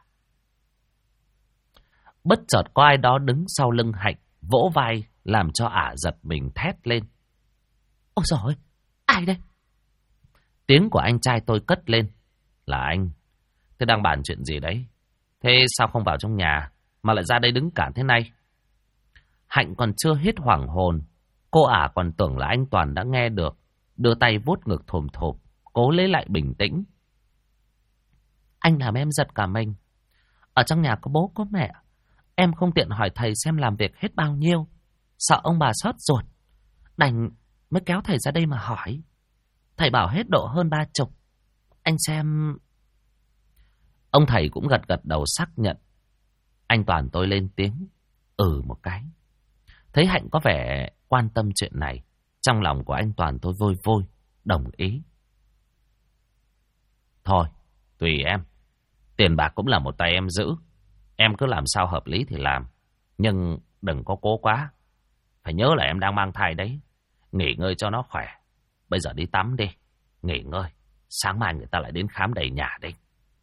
Bất chợt có ai đó đứng sau lưng Hạnh, vỗ vai làm cho ả giật mình thét lên. Ôi giời ơi, ai đây? Tiếng của anh trai tôi cất lên. Là anh. Thế đang bàn chuyện gì đấy? Thế sao không vào trong nhà mà lại ra đây đứng cản thế này? Hạnh còn chưa hết hoảng hồn, cô ả còn tưởng là anh Toàn đã nghe được, đưa tay vuốt ngực thồm thộp, cố lấy lại bình tĩnh. Anh làm em giật cả mình. Ở trong nhà có bố có mẹ, em không tiện hỏi thầy xem làm việc hết bao nhiêu, sợ ông bà xót ruột, đành mới kéo thầy ra đây mà hỏi. Thầy bảo hết độ hơn 30. Anh xem... Ông thầy cũng gật gật đầu xác nhận. Anh Toàn tôi lên tiếng một cái. Thấy Hạnh có vẻ quan tâm chuyện này, trong lòng của anh Toàn tôi vôi vôi, đồng ý. Thôi, tùy em. Tiền bạc cũng là một tay em giữ. Em cứ làm sao hợp lý thì làm. Nhưng đừng có cố quá. Phải nhớ là em đang mang thai đấy. Nghỉ ngơi cho nó khỏe. Bây giờ đi tắm đi. Nghỉ ngơi. Sáng mai người ta lại đến khám đầy nhà đấy.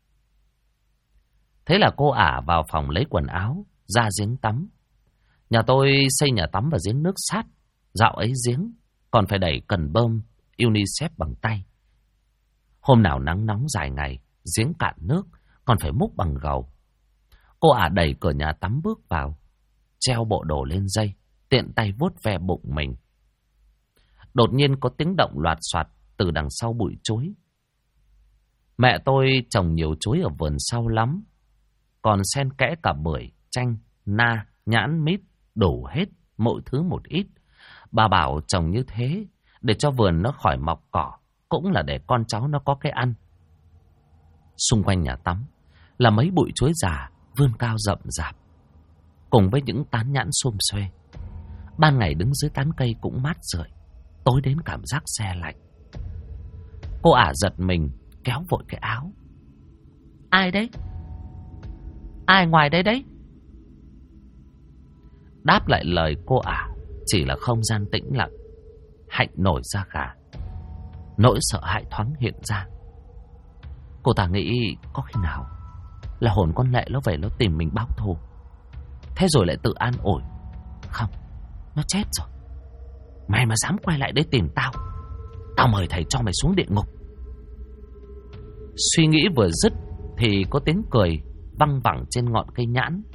Thế là cô ả vào phòng lấy quần áo, ra giếng tắm. Nhà tôi xây nhà tắm và giếng nước sát. Dạo ấy giếng còn phải đẩy cần bơm UNICEF bằng tay. Hôm nào nắng nóng dài ngày, giếng cạn nước, còn phải múc bằng gầu. Cô ả đẩy cửa nhà tắm bước vào, treo bộ đồ lên dây, tiện tay vuốt ve bụng mình. Đột nhiên có tiếng động loạt soạt từ đằng sau bụi chuối. Mẹ tôi trồng nhiều chuối ở vườn sau lắm, còn xen kẽ cả bưởi, chanh, na, nhãn, mít, đủ hết, mỗi thứ một ít. Bà bảo trồng như thế để cho vườn nó khỏi mọc cỏ, cũng là để con cháu nó có cái ăn. Xung quanh nhà tắm là mấy bụi chuối già vươn cao rậm rạp, cùng với những tán nhãn xum xuê. Ban ngày đứng dưới tán cây cũng mát rượi, tối đến cảm giác se lạnh. Cô ả giật mình, kéo vội cái áo. Ai đấy? Ai ngoài đây đấy? Đáp lại lời cô ả chỉ là không gian tĩnh lặng. Hạnh nổi da gà, nỗi sợ hãi thoáng hiện ra. Cô ta nghĩ có khi nào là hồn con Lệ nó về nó tìm mình báo thù, thế rồi lại tự an ủi. Không, nó chết rồi. Mày mà dám quay lại đây tìm tao, tao mời thầy cho mày xuống địa ngục. Suy nghĩ vừa dứt thì có tiếng cười văng vẳng trên ngọn cây nhãn.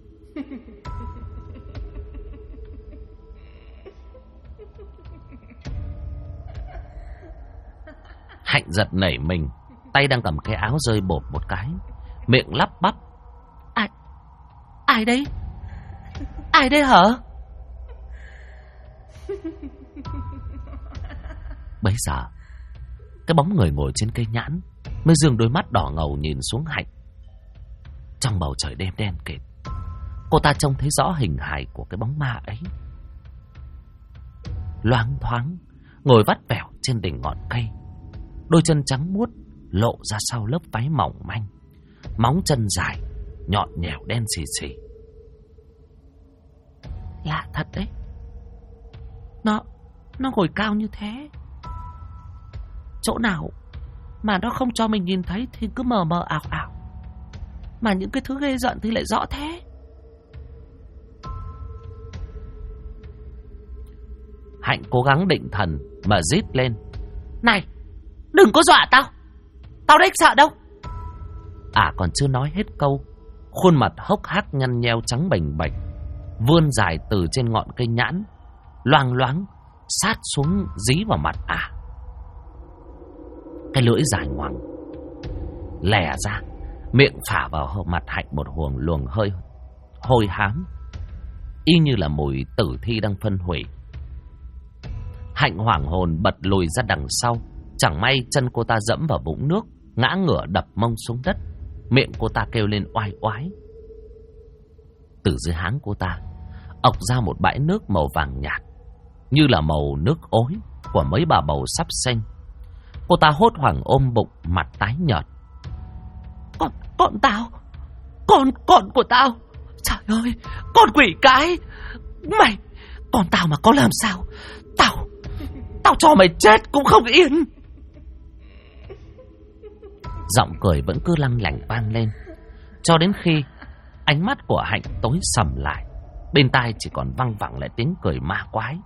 Hạnh giật nảy mình, tay đang cầm cái áo rơi bột một cái, miệng lắp bắp. Ai đấy? Ai đấy hả? Bấy giờ cái bóng người ngồi trên cây nhãn mới dương đôi mắt đỏ ngầu nhìn xuống Hạnh. Trong bầu trời đêm đen kịt, cô ta trông thấy rõ hình hài của cái bóng ma ấy, loáng thoáng ngồi vắt vẻo trên đỉnh ngọn cây, đôi chân trắng muốt lộ ra sau lớp váy mỏng manh, móng chân dài nhọn nhèo đen xì xì. Lạ thật đấy, nó ngồi cao như thế, chỗ nào mà nó không cho mình nhìn thấy thì cứ mờ mờ ảo ảo, mà những cái thứ ghê rợn thì lại rõ thế. Hạnh cố gắng định thần mà rít lên. Này, đừng có dọa tao, tao đếch sợ đâu. Còn chưa nói hết câu, khuôn mặt hốc hác nhăn nheo trắng bềnh bềnh vươn dài từ trên ngọn cây nhãn, loang loáng sát xuống dí vào mặt Cái lưỡi dài ngoằng lè ra, miệng phả vào mặt Hạnh một luồng hơi hôi hám, y như là mùi tử thi đang phân hủy. Hạnh hoảng hồn bật lùi ra đằng sau. Chẳng may chân cô ta dẫm vào vũng nước, ngã ngửa đập mông xuống đất. Miệng cô ta kêu lên oai oái. Từ dưới háng cô ta ọc ra một bãi nước màu vàng nhạt, như là màu nước ối của mấy bà bầu sắp sinh. Cô ta hốt hoảng ôm bụng, mặt tái nhợt. Con tao, con của tao. Trời ơi, con quỷ cái. Mày, con tao mà có làm sao, tao cho mày chết cũng không yên. Giọng cười vẫn cứ lăng lảnh vang lên, cho đến khi ánh mắt của Hạnh tối sầm lại. Bên tai chỉ còn văng vẳng lại tiếng cười ma quái.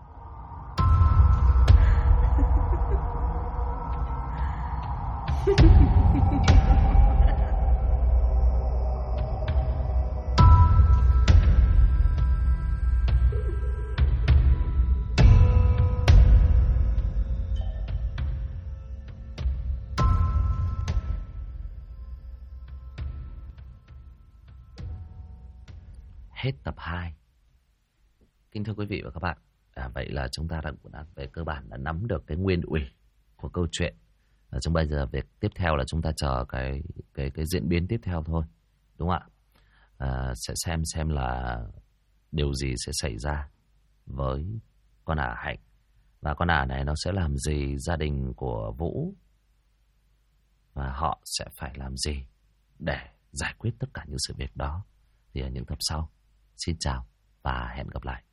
Hết tập 2. Kính thưa quý vị và các bạn, vậy là chúng ta đã về cơ bản đã nắm được cái nguyên ủy của câu chuyện. Trong bây giờ việc tiếp theo là chúng ta chờ cái diễn biến tiếp theo thôi, đúng không ạ? Sẽ xem là điều gì sẽ xảy ra với con ả Hạnh, và con ả này nó sẽ làm gì gia đình của Vũ, và họ sẽ phải làm gì để giải quyết tất cả những sự việc đó. Thì ở những tập sau, xin chào và hẹn gặp lại.